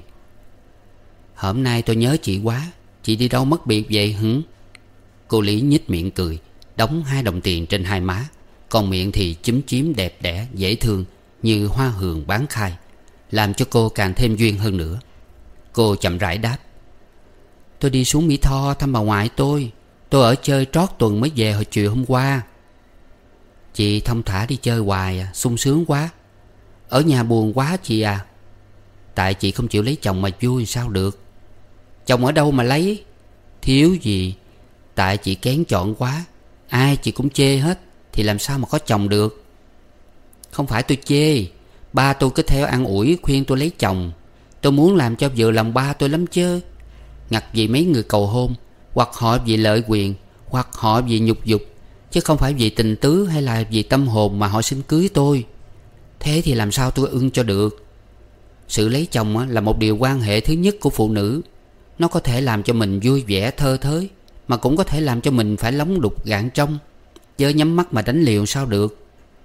"Hôm nay tôi nhớ chị quá, chị đi đâu mất biệt vậy hử?" Cô Lý nhếch miệng cười, đóng hai đồng tiền trên hai má, còn miệng thì chúm chím đẹp đẽ dễ thương như hoa hường bán khai, làm cho cô càng thêm duyên hơn nữa. Cô chậm rãi đáp: "Tôi đi xuống Mỹ Tho thăm bà ngoại tôi. Tôi ở chơi trót tuần mới về hồi chiều hôm qua." "Chị thong thả đi chơi hoài à, sung sướng quá. Ở nhà buồn quá chị à." "Tại chị không chịu lấy chồng mà vui sao được." "Chồng ở đâu mà lấy?" "Thiếu gì. Tại chị kén chọn quá. Ai chị cũng chê hết, thì làm sao mà có chồng được." "Không phải tôi chê. Ba tôi cứ theo an ủi khuyên tôi lấy chồng. Tôi muốn làm cho vừa lòng ba tôi lắm chứ. Ngặt vì mấy người cầu hôn, hoặc họ vì lợi quyền, hoặc họ vì nhục dục, chứ không phải vì tình tứ hay là vì tâm hồn mà họ xin cưới tôi. Thế thì làm sao tôi ưng cho được. Sự lấy chồng là một điều quan hệ thứ nhất của phụ nữ. Nó có thể làm cho mình vui vẻ thơ thới, mà cũng có thể làm cho mình phải lóng đục gạn trong, chớ nhắm mắt mà đánh liều sao được."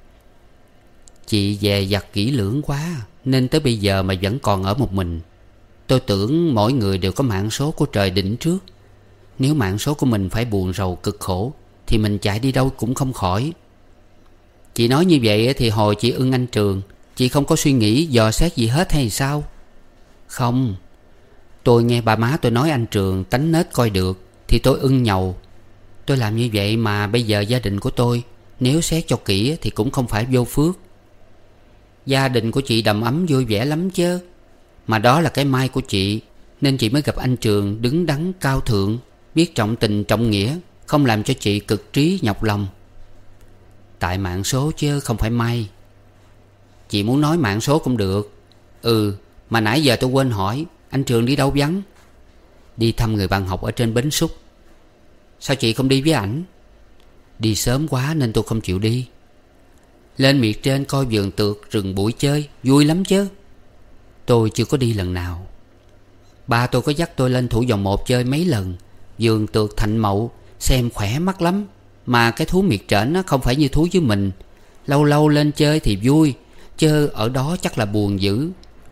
"Chị dè dặt kỹ lưỡng quá, nên tới bây giờ mà vẫn còn ở một mình. Tôi tưởng mỗi người đều có mạng số của trời định trước. Nếu mạng số của mình phải buồn rầu cực khổ, thì mình chạy đi đâu cũng không khỏi." "Chị nói như vậy thì hồi chị ưng anh Trường, chị không có suy nghĩ dò xét gì hết hay sao?" "Không. Tôi nghe bà má tôi nói anh Trường tánh nết coi được, thì tôi ưng nhầu. Tôi làm như vậy mà bây giờ gia đình của tôi, nếu xét cho kỹ thì cũng không phải vô phước." "Gia đình của chị đầm ấm vui vẻ lắm chứ. Mà đó là cái may của chị, nên chị mới gặp anh Trường đứng đắn cao thượng, biết trọng tình trọng nghĩa, không làm cho chị cực trí nhọc lòng." "Tại mạng số chứ không phải may." "Chị muốn nói mạng số cũng được." "Ừ, mà nãy giờ tôi quên hỏi, anh Trường đi đâu vắng?" "Đi thăm người bạn học ở trên Bến Xúc." "Sao chị không đi với ảnh?" "Đi sớm quá nên tôi không chịu đi." "Lên miệt trên coi vườn tược rừng bụi chơi, vui lắm chứ." "Tôi chưa có đi lần nào." "Ba tôi có dắt tôi lên Thủ Dầu Một chơi mấy lần. Vườn tược Thạnh Mậu xem khỏe mắt lắm. Mà cái thú miệt trển nó không phải như thú dưới mình. Lâu lâu lên chơi thì vui, chứ ở đó chắc là buồn dữ."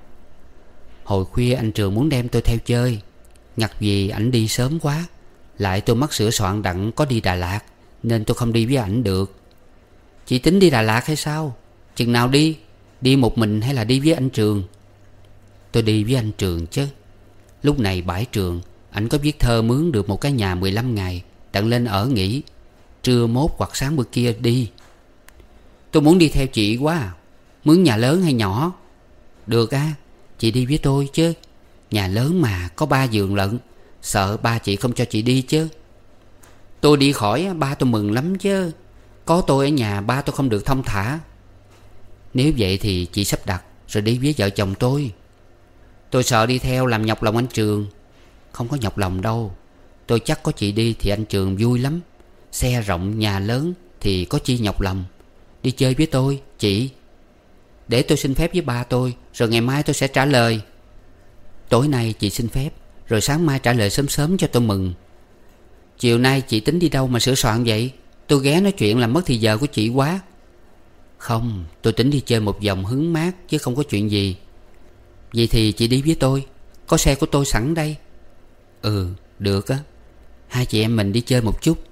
Hồi khuya anh Trường muốn đem tôi theo chơi, ngặt vì ảnh đi sớm quá. Lại tôi mắc sửa soạn đặng có đi Đà Lạt, nên tôi không đi với ảnh được." "Chị tính đi Đà Lạt hay sao? Chừng nào đi? Đi một mình hay là đi với anh Trường?" "Tôi đi với anh Trường chứ. Lúc này bãi Trường, ảnh có viết thơ mướn được một cái nhà mười lăm ngày, đặng lên ở nghỉ. Trưa mốt hoặc sáng bữa kia đi." "Tôi muốn đi theo chị quá à. Mướn nhà lớn hay nhỏ?" "Được á, chị đi với tôi chứ. Nhà lớn mà, có ba giường lận. Sợ ba chị không cho chị đi chứ." "Tôi đi khỏi ba tôi mừng lắm chứ. Có tôi ở nhà ba tôi không được thong thả." "Nếu vậy thì chị sắp đặt rồi đi với vợ chồng tôi." "Tôi sợ đi theo làm nhọc lòng anh Trường." "Không có nhọc lòng đâu. Tôi chắc có chị đi thì anh Trường vui lắm. Xe rộng nhà lớn thì có chi nhọc lòng. Đi chơi với tôi chị. Để tôi xin phép với ba tôi, rồi ngày mai tôi sẽ trả lời." "Tối nay chị xin phép, rồi sáng mai trả lời sớm sớm cho tôi mừng." "Chiều nay chị tính đi đâu mà sửa soạn vậy?" Tôi ghé nói chuyện làm mất thì giờ của chị quá. Không, tôi tính đi chơi một vòng hứng mát chứ không có chuyện gì. Vậy thì chị đi với tôi, có xe của tôi sẵn đây. Ừ, được á. Hai chị em mình đi chơi một chút.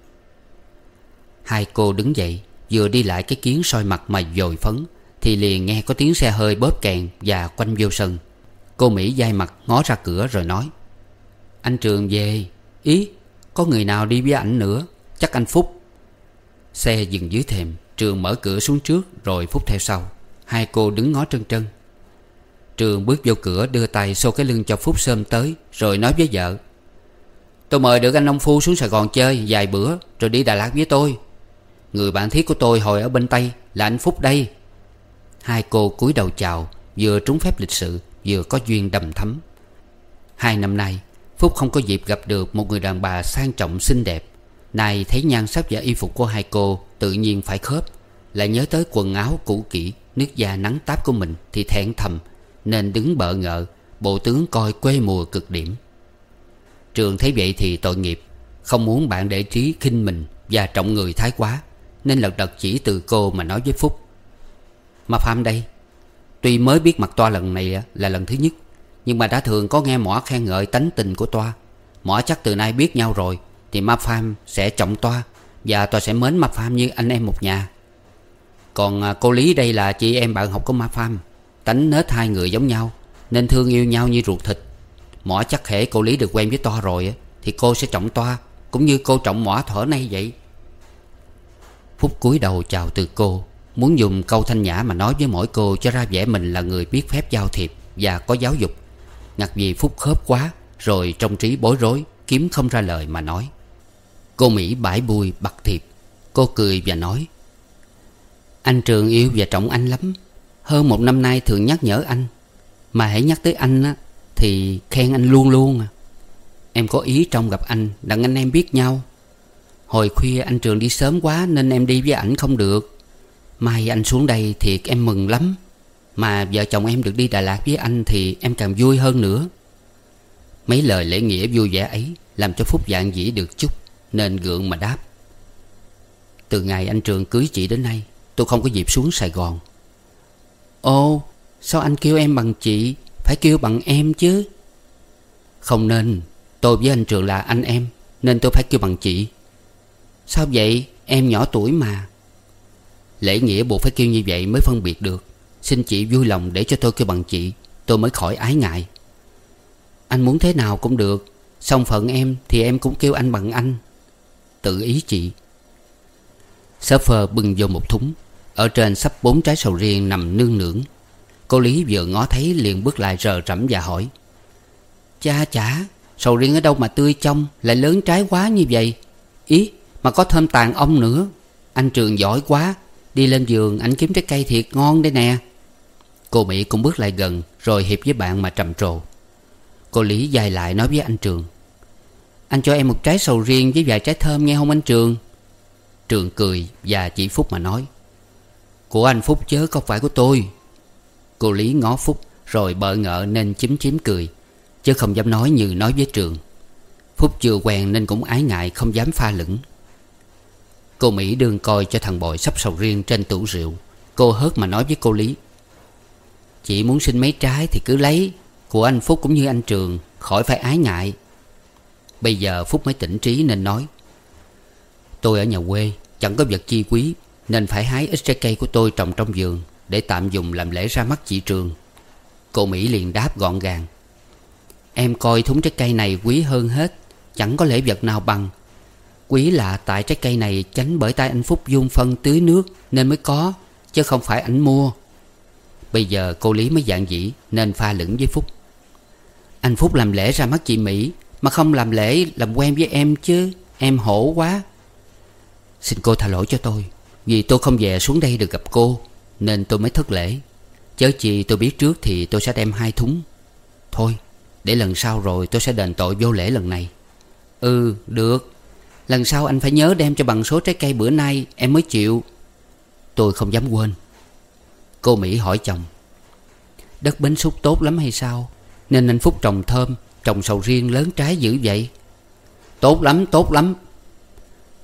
Hai cô đứng dậy, vừa đi lại cái kiến soi mặt mà dồi phấn, thì liền nghe có tiếng xe hơi bóp kèn và quanh vô sân. Cô Mỹ dai mặt ngó ra cửa rồi nói: Anh Trường về. Ý, có người nào đi với ảnh nữa? Chắc anh Phúc. Xe dừng dưới thềm. Trường mở cửa xuống trước rồi Phúc theo sau. Hai cô đứng ngó trân trân. Trường bước vô cửa, đưa tay xô cái lưng cho Phúc xôm tới, rồi nói với vợ: Tôi mời được anh ông Phu xuống Sài Gòn chơi vài bữa rồi đi Đà Lạt với tôi. Người bạn thiết của tôi hồi ở bên Tây là anh Phúc đây. Hai cô cúi đầu chào, vừa trúng phép lịch sự, vừa có duyên đầm thắm. Hai năm nay Phúc không có dịp gặp được một người đàn bà sang trọng xinh đẹp. Nay thấy nhan sắc và y phục của hai cô tự nhiên phải khớp, lại nhớ tới quần áo cũ kỹ, nước da nắng táp của mình thì thẹn thầm, nên đứng bợ ngợ, bộ tướng coi quê mùa cực điểm. Trường thấy vậy thì tội nghiệp, không muốn bạn để trí khinh mình và trọng người thái quá, nên lật đật chỉ từ cô mà nói với Phúc: Mà Pham đây. Tuy mới biết mặt Toa lần này là lần thứ nhất, nhưng mà đã thường có nghe Mỏ khen ngợi tánh tình của Toa. Mỏ chắc từ nay biết nhau rồi thì Ma Pham sẽ trọng Toa, và Toa sẽ mến Ma Pham như anh em một nhà. Còn cô Lý đây là chị em bạn học của Ma Pham. Tánh nết hai người giống nhau, nên thương yêu nhau như ruột thịt. Mỏ chắc hễ cô Lý được quen với Toa rồi thì cô sẽ trọng Toa, cũng như cô trọng Mỏ thuở nay vậy. Phúc cúi đầu chào từ cô, muốn dùng câu thanh nhã mà nói với mỗi cô cho ra vẻ mình là người biết phép giao thiệp và có giáo dục. Ngặt vì Phúc khớp quá, rồi trong trí bối rối, kiếm không ra lời mà nói. Cô Mỹ bãi bùi bặt thiệp. Cô cười và nói: Anh Trường yêu và trọng anh lắm. Hơn một năm nay thường nhắc nhở anh, mà hãy nhắc tới anh á, thì khen anh luôn luôn à. Em có ý trong gặp anh, đặng anh em biết nhau. Hồi khuya anh Trường đi sớm quá nên em đi với ảnh không được. Mai anh xuống đây thì em mừng lắm. Mà vợ chồng em được đi Đà Lạt với anh thì em càng vui hơn nữa. Mấy lời lễ nghĩa vui vẻ ấy làm cho Phúc dạn dĩ được chút, nên gượng mà đáp: Từ ngày anh Trường cưới chị đến nay, tôi không có dịp xuống Sài Gòn. Ồ, sao anh kêu em bằng chị? Phải kêu bằng em chứ. Không nên. Tôi với anh Trường là anh em, nên tôi phải kêu bằng chị. Sao vậy? Em nhỏ tuổi mà. Lễ nghĩa buộc phải kêu như vậy mới phân biệt được. Xin chị vui lòng để cho tôi kêu bằng chị, tôi mới khỏi ái ngại. Anh muốn thế nào cũng được. Song phận em thì em cũng kêu anh bằng anh. Tự ý chị. Shopper bưng vô một thúng. Ở trên sắp bốn trái sầu riêng nằm nương nưỡng. Cô Lý vừa ngó thấy liền bước lại rờ rẫm và hỏi: Cha chả, sầu riêng ở đâu mà tươi trong, lại lớn trái quá như vậy? Ý, mà có thơm tàn ong nữa. Anh Trường giỏi quá, đi lên vườn anh kiếm trái cây thiệt ngon đây nè. Cô Mỹ cũng bước lại gần, rồi hiệp với bạn mà trầm trồ. Cô Lý dài lại nói với anh Trường: Anh cho em một trái sầu riêng với vài trái thơm nghe không anh Trường? Trường cười và chỉ Phúc mà nói: Của anh Phúc chớ không phải của tôi. Cô Lý ngó Phúc rồi bợ ngợ nên chúm chím cười, chứ không dám nói như nói với Trường. Phúc chưa quen nên cũng ái ngại không dám pha lửng. Cô Mỹ đương coi cho thằng bội sắp sầu riêng trên tủ rượu. Cô hớt mà nói với cô Lý: Chị muốn xin mấy trái thì cứ lấy. Của anh Phúc cũng như anh Trường, khỏi phải ái ngại. Bây giờ Phúc mới tỉnh trí nên nói: Tôi ở nhà quê, chẳng có vật chi quý, nên phải hái ít trái cây của tôi trồng trong vườn để tạm dùng làm lễ ra mắt chị Trường. Cô Mỹ liền đáp gọn gàng: Em coi thúng trái cây này quý hơn hết. Chẳng có lễ vật nào bằng. Quý là tại trái cây này chánh bởi tay anh Phúc dung phân tưới nước nên mới có, chứ không phải ảnh mua. Bây giờ cô Lý mới dạn dĩ nên pha lửng với Phúc: Anh Phúc làm lễ ra mắt chị Mỹ, mà không làm lễ làm quen với em chứ. Em hổ quá. Xin cô tha lỗi cho tôi, vì tôi không về xuống đây được gặp cô, nên tôi mới thất lễ. Chớ chi tôi biết trước thì tôi sẽ đem hai thúng. Thôi, để lần sau rồi tôi sẽ đền tội vô lễ lần này. Ừ, được. Lần sau anh phải nhớ đem cho bằng số trái cây bữa nay em mới chịu. Tôi không dám quên. Cô Mỹ hỏi chồng: Đất Bến Xúc tốt lắm hay sao, nên anh Phúc trồng thơm, trồng sầu riêng lớn trái dữ vậy? Tốt lắm, tốt lắm.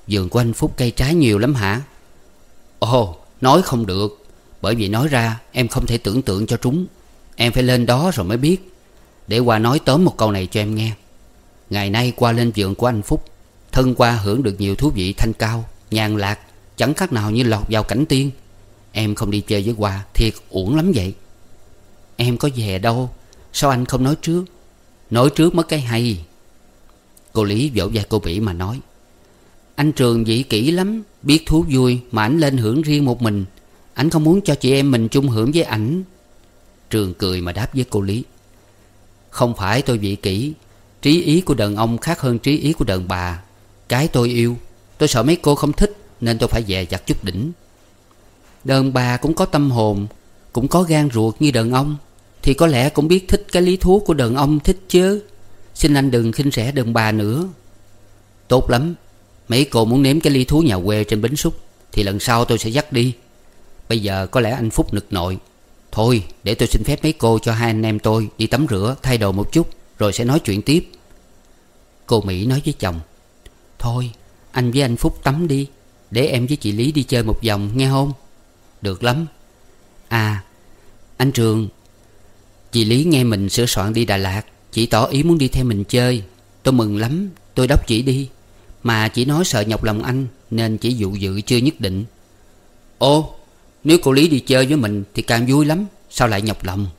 vườn của anh Phúc cây trái nhiều lắm hả? Ồ, nói không được. Bởi vì nói ra em không thể tưởng tượng cho trúng. Em phải lên đó rồi mới biết. Để qua nói tóm một câu này cho em nghe. Ngày nay qua lên vườn của anh Phúc, thân qua hưởng được nhiều thú vị thanh cao, nhàn lạc, chẳng khác nào như lọt vào cảnh tiên. Em không đi chơi với Hoa thiệt uổng lắm vậy. Em có về đâu. Sao anh không nói trước? Nói trước mất cái hay. Cô Lý vỗ vai cô Mỹ mà nói: Anh Trường vị kỹ lắm, biết thú vui mà ảnh lên hưởng riêng một mình. Ảnh không muốn cho chị em mình chung hưởng với ảnh. Trường cười mà đáp với cô Lý: Không phải tôi vị kỹ. Trí ý của đàn ông khác hơn trí ý của đàn bà. Cái tôi yêu, tôi sợ mấy cô không thích, nên tôi phải dè dặt chút đỉnh. Đàn bà cũng có tâm hồn, cũng có gan ruột như đàn ông, thì có lẽ cũng biết thích cái lý thú của đàn ông thích chứ. Xin anh đừng khinh rẻ đàn bà nữa. Tốt lắm. Mấy cô muốn nếm cái ly thú nhà quê trên Bến Xúc thì lần sau tôi sẽ dắt đi. Bây giờ có lẽ anh Phúc nực nội. Thôi để tôi xin phép mấy cô cho hai anh em tôi đi tắm rửa, thay đồ một chút, rồi sẽ nói chuyện tiếp. Cô Mỹ nói với chồng: Thôi anh với anh Phúc tắm đi, để em với chị Lý đi chơi một vòng nghe không? Được lắm. À anh Trường, chị Lý nghe mình sửa soạn đi Đà Lạt, chị tỏ ý muốn đi theo mình chơi. Tôi mừng lắm, tôi đốc chị đi. Mà chị nói sợ nhọc lòng anh, nên chỉ dụ dự chưa nhất định. Ồ, nếu cô Lý đi chơi với mình thì càng vui lắm, sao lại nhọc lòng?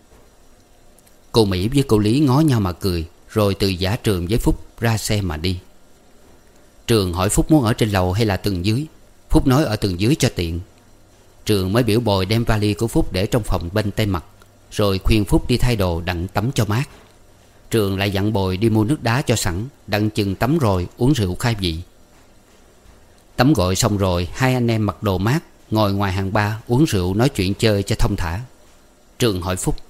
Cô Mỹ với cô Lý ngó nhau mà cười, rồi từ giả Trường với Phúc ra xe mà đi. Trường hỏi Phúc muốn ở trên lầu hay là tầng dưới. Phúc nói ở tầng dưới cho tiện. Trường mới biểu bồi đem vali của Phúc để trong phòng bên tay mặt, rồi khuyên Phúc đi thay đồ đặng tắm cho mát. Trường lại dặn bồi đi mua nước đá cho sẵn, đặng chừng tắm rồi uống rượu khai vị. Tắm gội xong rồi, hai anh em mặc đồ mát ngồi ngoài hàng bar uống rượu nói chuyện chơi cho thông thả. Trường hỏi Phúc: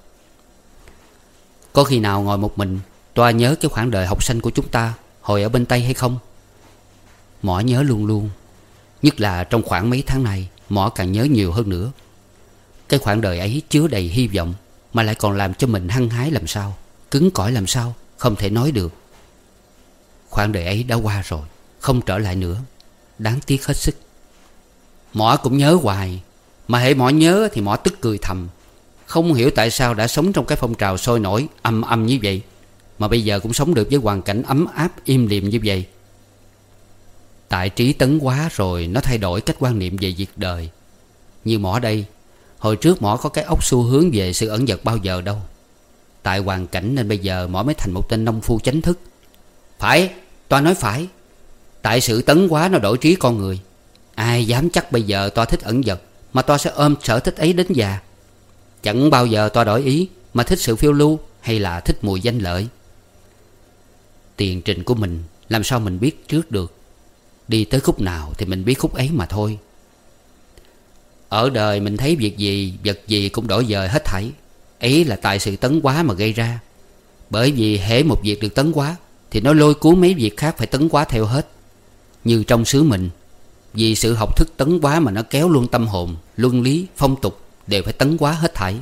Có khi nào ngồi một mình Toa nhớ cái khoảng đời học sinh của chúng ta hồi ở bên Tây hay không? Mỏ nhớ luôn luôn. Nhất là trong khoảng mấy tháng này, Mỏ càng nhớ nhiều hơn nữa. Cái khoảng đời ấy chứa đầy hy vọng, mà lại còn làm cho mình hăng hái làm sao, cứng cỏi làm sao, không thể nói được. Khoảng đời ấy đã qua rồi, không trở lại nữa. Đáng tiếc hết sức. Mỏ cũng nhớ hoài. Mà hễ Mỏ nhớ thì Mỏ tức cười thầm. Không hiểu tại sao đã sống trong cái phong trào sôi nổi âm âm như vậy, mà bây giờ cũng sống được với hoàn cảnh ấm áp im lìm như vậy. Tại trí tấn quá rồi, nó thay đổi cách quan niệm về việc đời. Như Mỏ đây, hồi trước Mỏ có cái óc xu hướng về sự ẩn dật bao giờ đâu. Tại hoàn cảnh nên bây giờ Mỏ mới thành một tên nông phu chánh thức. Phải, Toa nói phải. Tại sự tấn quá nó đổi trí con người. Ai dám chắc bây giờ Toa thích ẩn dật mà Toa sẽ ôm sở thích ấy đến già. Chẳng bao giờ Toa đổi ý mà thích sự phiêu lưu hay là thích mùi danh lợi. Tiền trình của mình làm sao mình biết trước được. Đi tới khúc nào thì mình biết khúc ấy mà thôi. Ở đời mình thấy việc gì, vật gì cũng đổi dời hết thảy. Ấy là tại sự tấn quá mà gây ra. Bởi vì hễ một việc được tấn quá thì nó lôi cuốn mấy việc khác phải tấn quá theo hết. Như trong xứ mình, vì sự học thức tấn quá mà nó kéo luôn tâm hồn, luân lý, phong tục đều phải tấn quá hết thảy.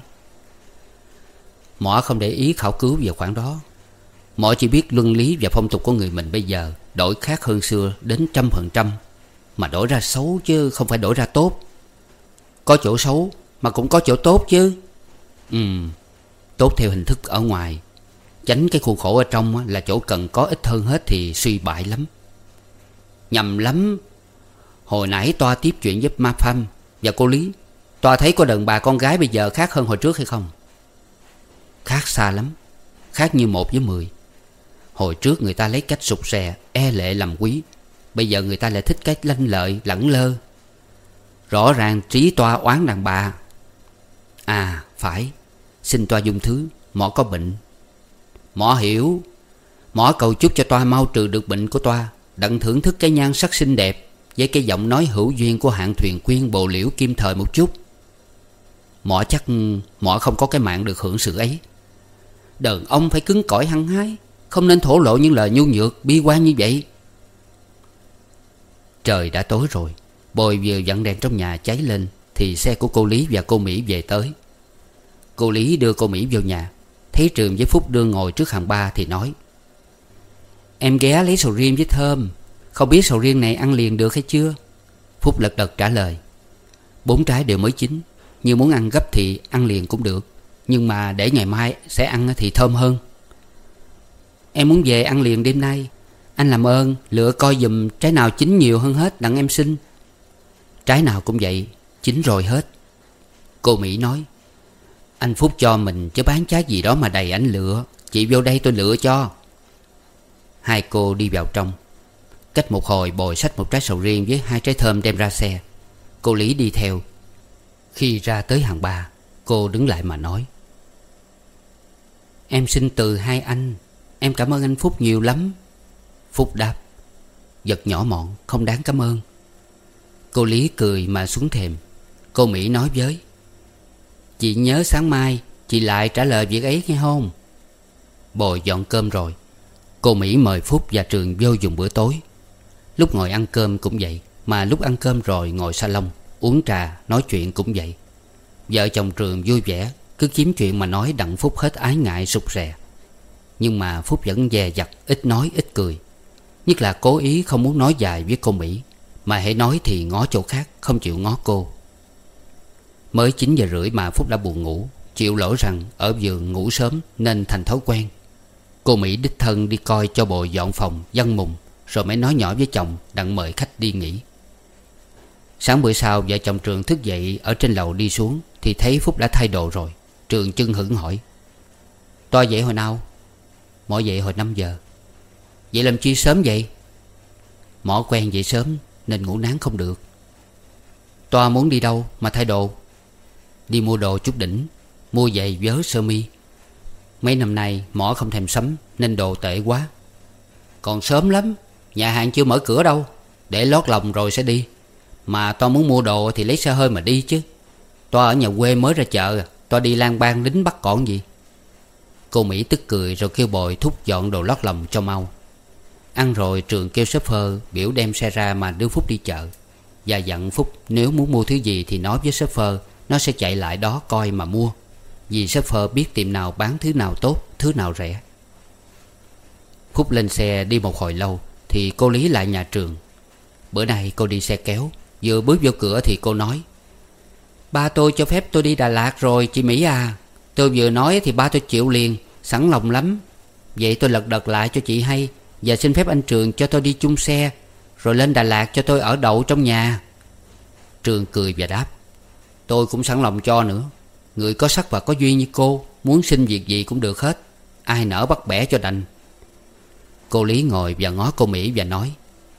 Mỏ không để ý khảo cứu về khoản đó. Mỏ chỉ biết luân lý và phong tục của người mình bây giờ đổi khác hơn xưa đến trăm phần trăm. Mà đổi ra xấu chứ không phải đổi ra tốt. Có chỗ xấu mà cũng có chỗ tốt chứ. Ừ, tốt theo hình thức ở ngoài, tránh cái khuôn khổ ở trong là chỗ cần có ít hơn hết thì suy bại lắm. Nhầm lắm. Hồi nãy Toa tiếp chuyện với Ma Pham và cô Lý, Toa thấy có đàn bà con gái bây giờ khác hơn hồi trước hay không? Khác xa lắm. Khác như một với mười. Hồi trước người ta lấy cách sụt rè, e lệ làm quý. Bây giờ người ta lại thích cách lanh lợi, lẳng lơ. Rõ ràng trí Toa oán đàn bà. À phải, xin Toa dung thứ, Mỏ có bệnh. Mỏ hiểu. Mỏ cầu chúc cho Toa mau trừ được bệnh của Toa, đặng thưởng thức cái nhan sắc xinh đẹp với cái giọng nói hữu duyên của hạng thuyền quyên bồ liễu kim thời một chút. Mỏ chắc Mỏ không có cái mạng được hưởng sự ấy. Đàn ông phải cứng cỏi hăng hái, không nên thổ lộ những lời nhu nhược bi quan như vậy. Trời đã tối rồi. Bồi vừa dặn đèn trong nhà cháy lên thì xe của cô Lý và cô Mỹ về tới. Cô Lý đưa cô Mỹ vào nhà, thấy Trường với Phúc đưa ngồi trước hàng ba thì nói: Em ghé lấy sầu riêng với thơm. Không biết sầu riêng này ăn liền được hay chưa? Phúc lật đật trả lời. Bốn trái đều mới chín. Như muốn ăn gấp thì ăn liền cũng được, nhưng mà để ngày mai sẽ ăn thì thơm hơn. Em muốn về ăn liền đêm nay. Anh làm ơn lựa coi giùm trái nào chín nhiều hơn hết đặng em xin. Trái nào cũng vậy, chín rồi hết. Cô Mỹ nói. Anh Phúc cho mình chứ bán trái gì đó mà đầy ảnh lựa. Chị vô đây tôi lựa cho. Hai cô đi vào trong. Cách một hồi Bồi xách một trái sầu riêng với hai trái thơm đem ra xe. Cô Lý đi theo. Khi ra tới hàng ba, cô đứng lại mà nói. Em xin từ hai anh. Em cảm ơn anh Phúc nhiều lắm. Phúc đáp. Vật nhỏ mọn không đáng cảm ơn. Cô Lý cười mà xuống thềm. Cô Mỹ nói với. Chị nhớ sáng mai chị lại trả lời việc ấy nghe không? Bồi dọn cơm rồi, cô Mỹ mời Phúc và Trường vô dùng bữa tối. Lúc ngồi ăn cơm cũng vậy, mà lúc ăn cơm rồi ngồi salon uống trà nói chuyện cũng vậy. Vợ chồng Trường vui vẻ, cứ kiếm chuyện mà nói đặng Phúc hết ái ngại sụt rè. Nhưng mà Phúc vẫn dè dặt, ít nói ít cười. Nhất là cố ý không muốn nói dài với cô Mỹ, mà hễ nói thì ngó chỗ khác, không chịu ngó cô. Mới chín giờ rưỡi mà Phúc đã buồn ngủ, chịu lỗi rằng ở giường ngủ sớm nên thành thói quen. Cô Mỹ đích thân đi coi cho Bồi dọn phòng văn mùng, rồi mới nói nhỏ với chồng đặng mời khách đi nghỉ. Sáng bữa sau vợ chồng Trường thức dậy ở trên lầu đi xuống thì thấy Phúc đã thay đồ rồi. Trường chưng hửng hỏi. Toa dậy hồi nào? Mỏ dậy hồi năm giờ. Vậy làm chi sớm vậy? Mỏ quen dậy sớm nên ngủ nán không được. Toa muốn đi đâu mà thay đồ? Đi mua đồ chút đỉnh, mua giày vớ sơ mi. Mấy năm nay mỏ không thèm sắm nên đồ tệ quá. Còn sớm lắm, nhà hàng chưa mở cửa đâu. Để lót lòng rồi sẽ đi. Mà Toa muốn mua đồ thì lấy xe hơi mà đi chứ. Toa ở nhà quê mới ra chợ, Toa đi lang bang lính bắt còn gì. Cô Mỹ tức cười rồi kêu Bồi thúc dọn đồ lót lòng cho mau. Ăn rồi Trường kêu shopper biểu đem xe ra mà đưa Phúc đi chợ. Và dặn Phúc nếu muốn mua thứ gì thì nói với shopper, nó sẽ chạy lại đó coi mà mua. Vì shopper biết tiệm nào bán thứ nào tốt, thứ nào rẻ. Phúc lên xe đi một hồi lâu thì cô Lý lại nhà Trường. Bữa nay cô đi xe kéo. Vừa bước vô cửa thì cô nói. Ba tôi cho phép tôi đi Đà Lạt rồi chị Mỹ à. Tôi vừa nói thì ba tôi chịu liền, sẵn lòng lắm. Vậy tôi lật đật lại cho chị hay, và xin phép anh Trường cho tôi đi chung xe, rồi lên Đà Lạt cho tôi ở đậu trong nhà. Trường cười và đáp. Tôi cũng sẵn lòng cho nữa. Người có sắc và có duyên như cô, muốn xin việc gì cũng được hết. Ai nỡ bắt bẻ cho đành. Cô Lý ngồi và ngó cô Mỹ và nói.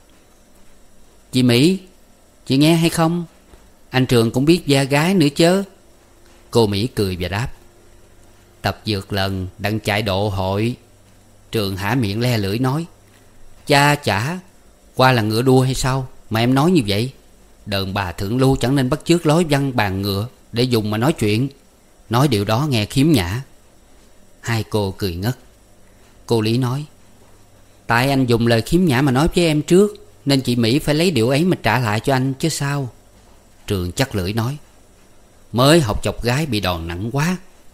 Chị Mỹ, chị nghe hay không? Anh Trường cũng biết da gái nữa chớ. Cô Mỹ cười và đáp. Tập dược lần đặng chạy độ hội. Trường hả miệng le lưỡi nói. Cha chả, qua là ngựa đua hay sao mà em nói như vậy? Đờn bà thượng lưu chẳng nên bắt chước lối văn bàn ngựa để dùng mà nói chuyện. Nói điều đó nghe khiếm nhã. Hai cô cười ngất. Cô Lý nói. Tại anh dùng lời khiếm nhã mà nói với em trước, nên chị Mỹ phải lấy điệu ấy mà trả lại cho anh chứ sao. Trường chắc lưỡi nói. Mới học chọc gái bị đòn nặng quá.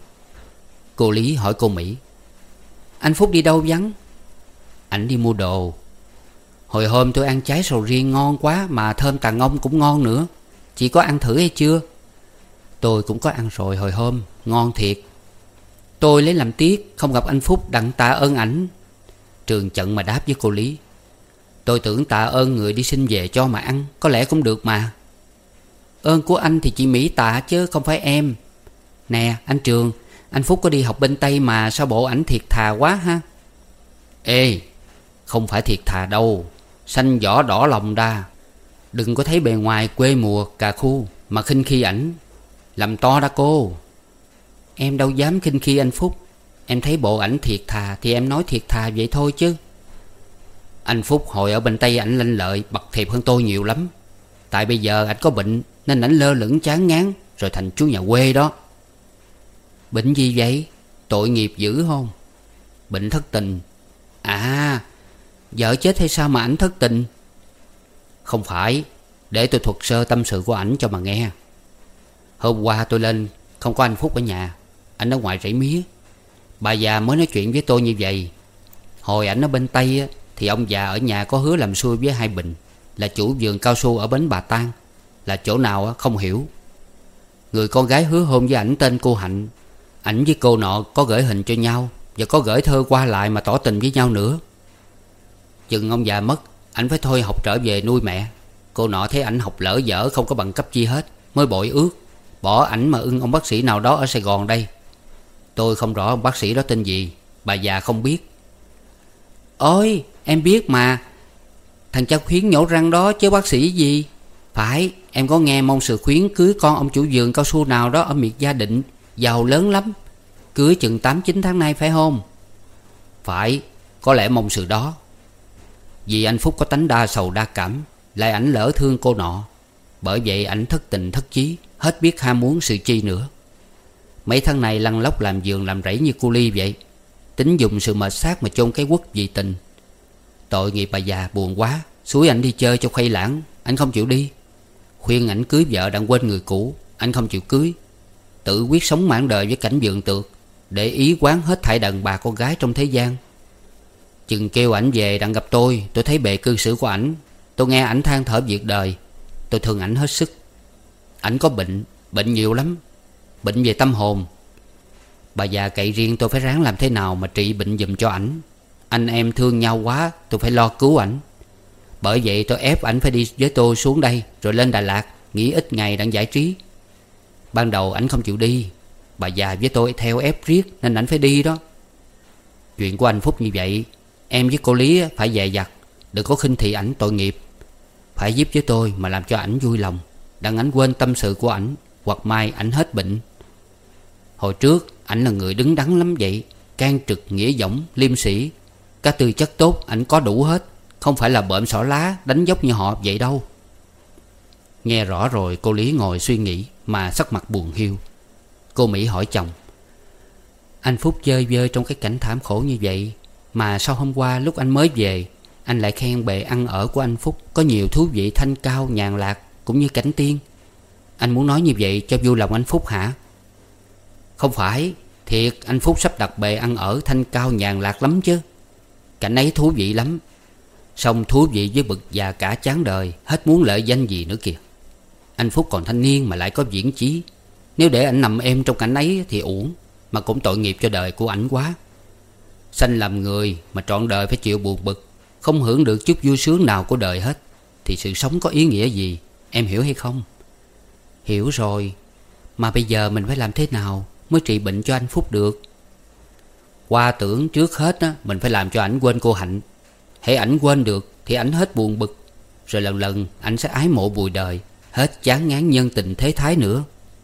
Cô Lý hỏi cô Mỹ. Anh Phúc đi đâu vắng? Ảnh đi mua đồ. Hồi hôm tôi ăn trái sầu riêng ngon quá, mà thơm tàn ông cũng ngon nữa. Chị có ăn thử hay chưa? Tôi cũng có ăn rồi hồi hôm, ngon thiệt. Tôi lấy làm tiếc không gặp anh Phúc đặng tạ ơn ảnh. Trường chận mà đáp với cô Lý. Tôi tưởng tạ ơn người đi xin về cho mà ăn, có lẽ cũng được mà. Ơn của anh thì chị Mỹ tạ chứ không phải em. Nè anh Trường, anh Phúc có đi học bên Tây mà sao bộ ảnh thiệt thà quá ha? Ê, không phải thiệt thà đâu. Xanh vỏ đỏ lòng đa. Đừng có thấy bề ngoài quê mùa cà khu mà khinh khi ảnh. Làm to đã cô. Em đâu dám khinh khi anh Phúc. Em thấy bộ ảnh thiệt thà thì em nói thiệt thà vậy thôi chứ. Anh Phúc hồi ở bên Tây ảnh lanh lợi bậc thiệp hơn tôi nhiều lắm. Tại bây giờ ảnh có bệnh nên ảnh lơ lửng chán ngán rồi thành chú nhà quê đó. Bệnh gì vậy? Tội nghiệp dữ không? Bệnh thất tình. À, vợ chết hay sao mà ảnh thất tình? Không phải. Để tôi thuật sơ tâm sự của ảnh cho mà nghe. Hôm qua tôi lên không có anh Phúc ở nhà. Anh ở ngoài rẫy mía. Bà già mới nói chuyện với tôi như vậy. Hồi ảnh ở bên Tây á, thì ông già ở nhà có hứa làm xuôi với hai Bình, là chủ vườn cao su ở bến Bà Tang. Là chỗ nào không hiểu. Người con gái hứa hôn với ảnh tên cô Hạnh. Ảnh với cô nọ có gửi hình cho nhau, và có gửi thơ qua lại mà tỏ tình với nhau nữa. Chừng ông già mất, ảnh phải thôi học trở về nuôi mẹ. Cô nọ thấy ảnh học lỡ dở không có bằng cấp chi hết, mới bội ước bỏ ảnh mà ưng ông bác sĩ nào đó ở Sài Gòn đây. Tôi không rõ ông bác sĩ đó tên gì, bà già không biết. Ôi em biết mà, thằng cha Khuyến nhổ răng đó chứ bác sĩ gì. Phải, em có nghe mong sự Khuyến cưới con ông chủ vườn cao su nào đó ở miệt Gia Định, giàu lớn lắm. Cưới chừng tám chín tháng nay phải không? Phải, có lẽ mong sự đó. Vì anh Phúc có tánh đa sầu đa cảm, lại ảnh lỡ thương cô nọ. Bởi vậy ảnh thất tình thất chí, hết biết ham muốn sự chi nữa. Mấy tháng này lăn lóc làm vườn làm rẫy như cu ly vậy. Tính dùng sự mệt xác mà chôn cái quất vì tình. Tội nghiệp bà già buồn quá, xúi ảnh đi chơi cho khuây lãng, anh không chịu đi. Khuyên ảnh cưới vợ đặng quên người cũ, anh không chịu cưới. Tự quyết sống mãn đời với cảnh vườn tược, để ý quán hết thảy đàn bà con gái trong thế gian. Chừng kêu ảnh về đặng gặp tôi, tôi thấy bề cư xử của ảnh, tôi nghe ảnh than thở việc đời, tôi thương ảnh hết sức. Ảnh có bệnh, bệnh nhiều lắm, bệnh về tâm hồn. Bà già cậy riêng tôi phải ráng làm thế nào mà trị bệnh giùm cho ảnh. Anh em thương nhau quá, tôi phải lo cứu ảnh. Bởi vậy tôi ép ảnh phải đi với tôi xuống đây, rồi lên Đà Lạt nghỉ ít ngày đặng giải trí. Ban đầu ảnh không chịu đi, bà già với tôi theo ép riết nên ảnh phải đi đó. Chuyện của anh Phúc như vậy, em với cô Lý phải dè dặt, đừng có khinh thị ảnh tội nghiệp. Phải giúp với tôi mà làm cho ảnh vui lòng, đặng ảnh quên tâm sự của ảnh, hoặc mai ảnh hết bệnh. Hồi trước ảnh là người đứng đắn lắm vậy, can trực nghĩa dõng liêm sĩ. Các tư chất tốt ảnh có đủ hết, không phải là bợm xỏ lá đánh dốc như họ vậy đâu. Nghe rõ rồi cô Lý ngồi suy nghĩ mà sắc mặt buồn hiu. Cô Mỹ hỏi chồng: Anh Phúc chơi vơi trong cái cảnh thảm khổ như vậy, mà sao hôm qua lúc anh mới về, anh lại khen bề ăn ở của anh Phúc có nhiều thú vị thanh cao nhàn lạc, cũng như cảnh tiên. Anh muốn nói như vậy cho vui lòng anh Phúc hả? Không phải, thiệt anh Phúc sắp đặt bề ăn ở thanh cao nhàn lạc lắm chứ. Cảnh ấy thú vị lắm. Xong thú vị với bậc già cả chán đời, hết muốn lợi danh gì nữa kìa. Anh Phúc còn thanh niên mà lại có viễn chí. Nếu để anh nằm êm trong cảnh ấy thì uổng, mà cũng tội nghiệp cho đời của ảnh quá. Sanh làm người mà trọn đời phải chịu buồn bực, không hưởng được chút vui sướng nào của đời hết, thì sự sống có ý nghĩa gì? Em hiểu hay không? Hiểu rồi. Mà bây giờ mình phải làm thế nào mới trị bệnh cho anh Phúc được? Qua tưởng trước hết á, mình phải làm cho ảnh quên cô Hạnh. Hễ ảnh quên được thì ảnh hết buồn bực, rồi lần lần ảnh sẽ ái mộ bùi đời, hết chán ngán nhân tình thế thái nữa.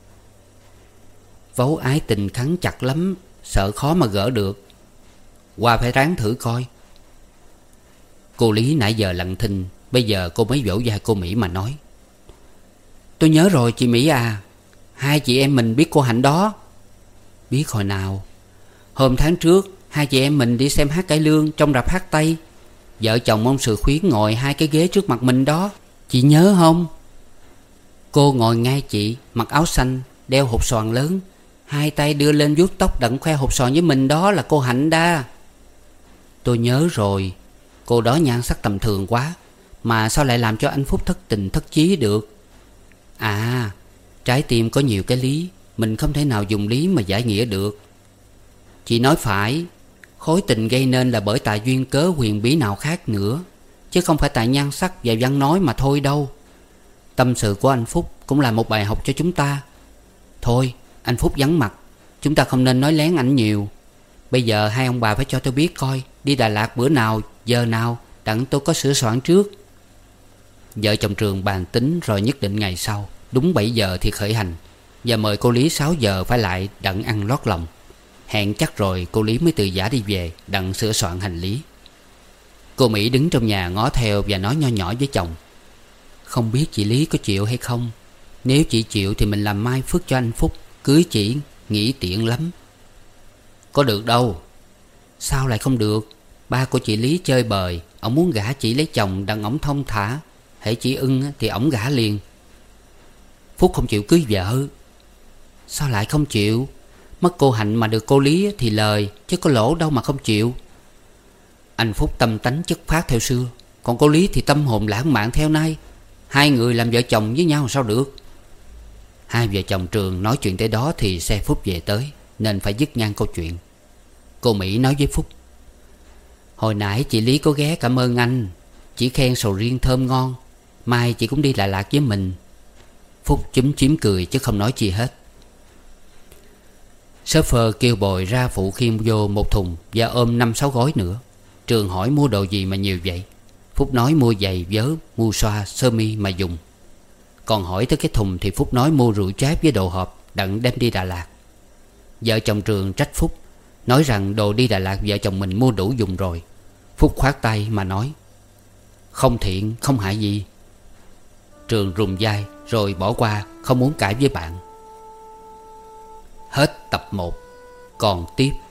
Vấu ái tình khắn chặt lắm, sợ khó mà gỡ được. Qua phải ráng thử coi. Cô Lý nãy giờ lặng thinh, bây giờ cô mới vỗ vai cô Mỹ mà nói: Tôi nhớ rồi chị Mỹ à, hai chị em mình biết cô Hạnh đó. Biết hồi nào? Hôm tháng trước hai chị em mình đi xem hát cải lương trong rạp hát Tây. Vợ chồng ông Sự Khuyến ngồi hai cái ghế trước mặt mình đó, chị nhớ không? Cô ngồi ngay chị, mặc áo xanh, đeo hột xoàn lớn, hai tay đưa lên vuốt tóc đặng khoe hột xoàn với mình, đó là cô Hạnh đa. Tôi nhớ rồi. Cô đó nhan sắc tầm thường quá, mà sao lại làm cho anh Phúc thất tình thất chí được? À, trái tim có nhiều cái lý, mình không thể nào dùng lý mà giải nghĩa được. Chị nói phải, khối tình gây nên là bởi tại duyên cớ huyền bí nào khác nữa, chứ không phải tại nhan sắc và văn nói mà thôi đâu. Tâm sự của anh Phúc cũng là một bài học cho chúng ta. Thôi, anh Phúc vắng mặt, chúng ta không nên nói lén ảnh nhiều. Bây giờ hai ông bà phải cho tôi biết coi đi Đà Lạt bữa nào, giờ nào, đặng tôi có sửa soạn trước. Vợ chồng Trường bàn tính rồi nhất định ngày sau, đúng bảy giờ thì khởi hành, và mời cô Lý sáu giờ phải lại đặng ăn lót lòng. Hẹn chắc rồi cô Lý mới từ giả đi về đặng sửa soạn hành lý. Cô Mỹ đứng trong nhà ngó theo và nói nho nhỏ với chồng: Không biết chị Lý có chịu hay không. Nếu chị chịu thì mình làm mai phước cho anh Phúc, cưới chị, nghĩ tiện lắm. Có được đâu. Sao lại không được? Ba của chị Lý chơi bời, ổng muốn gả chị lấy chồng đặng ổng thông thả. Hễ chị ưng thì ổng gả liền. Phúc không chịu cưới vợ. Sao lại không chịu? Mất cô Hạnh mà được cô Lý thì lời, chứ có lỗ đâu mà không chịu. Anh Phúc tâm tánh chất phác theo xưa, còn cô Lý thì tâm hồn lãng mạn theo nay. Hai người làm vợ chồng với nhau sao được. Hai vợ chồng Trường nói chuyện tới đó thì xe Phúc về tới, nên phải dứt ngang câu chuyện. Cô Mỹ nói với Phúc: Hồi nãy chị Lý có ghé cảm ơn anh, chỉ khen sầu riêng thơm ngon. Mai chị cũng đi Đà Lạt với mình. Phúc chúm chím cười chứ không nói chi hết. Shopper kêu bồi ra phụ khiêng vô một thùng và ôm năm sáu gói nữa. Trường hỏi mua đồ gì mà nhiều vậy. Phúc nói mua giày, vớ, mua xoa, sơ mi mà dùng. Còn hỏi tới cái thùng thì Phúc nói mua rượu chát với đồ hộp đặng đem đi Đà Lạt. Vợ chồng Trường trách Phúc, nói rằng đồ đi Đà Lạt vợ chồng mình mua đủ dùng rồi. Phúc khoát tay mà nói: Không thiện, không hại gì. Trường rùng vai rồi bỏ qua, không muốn cãi với bạn. Hết tập một. Còn tiếp.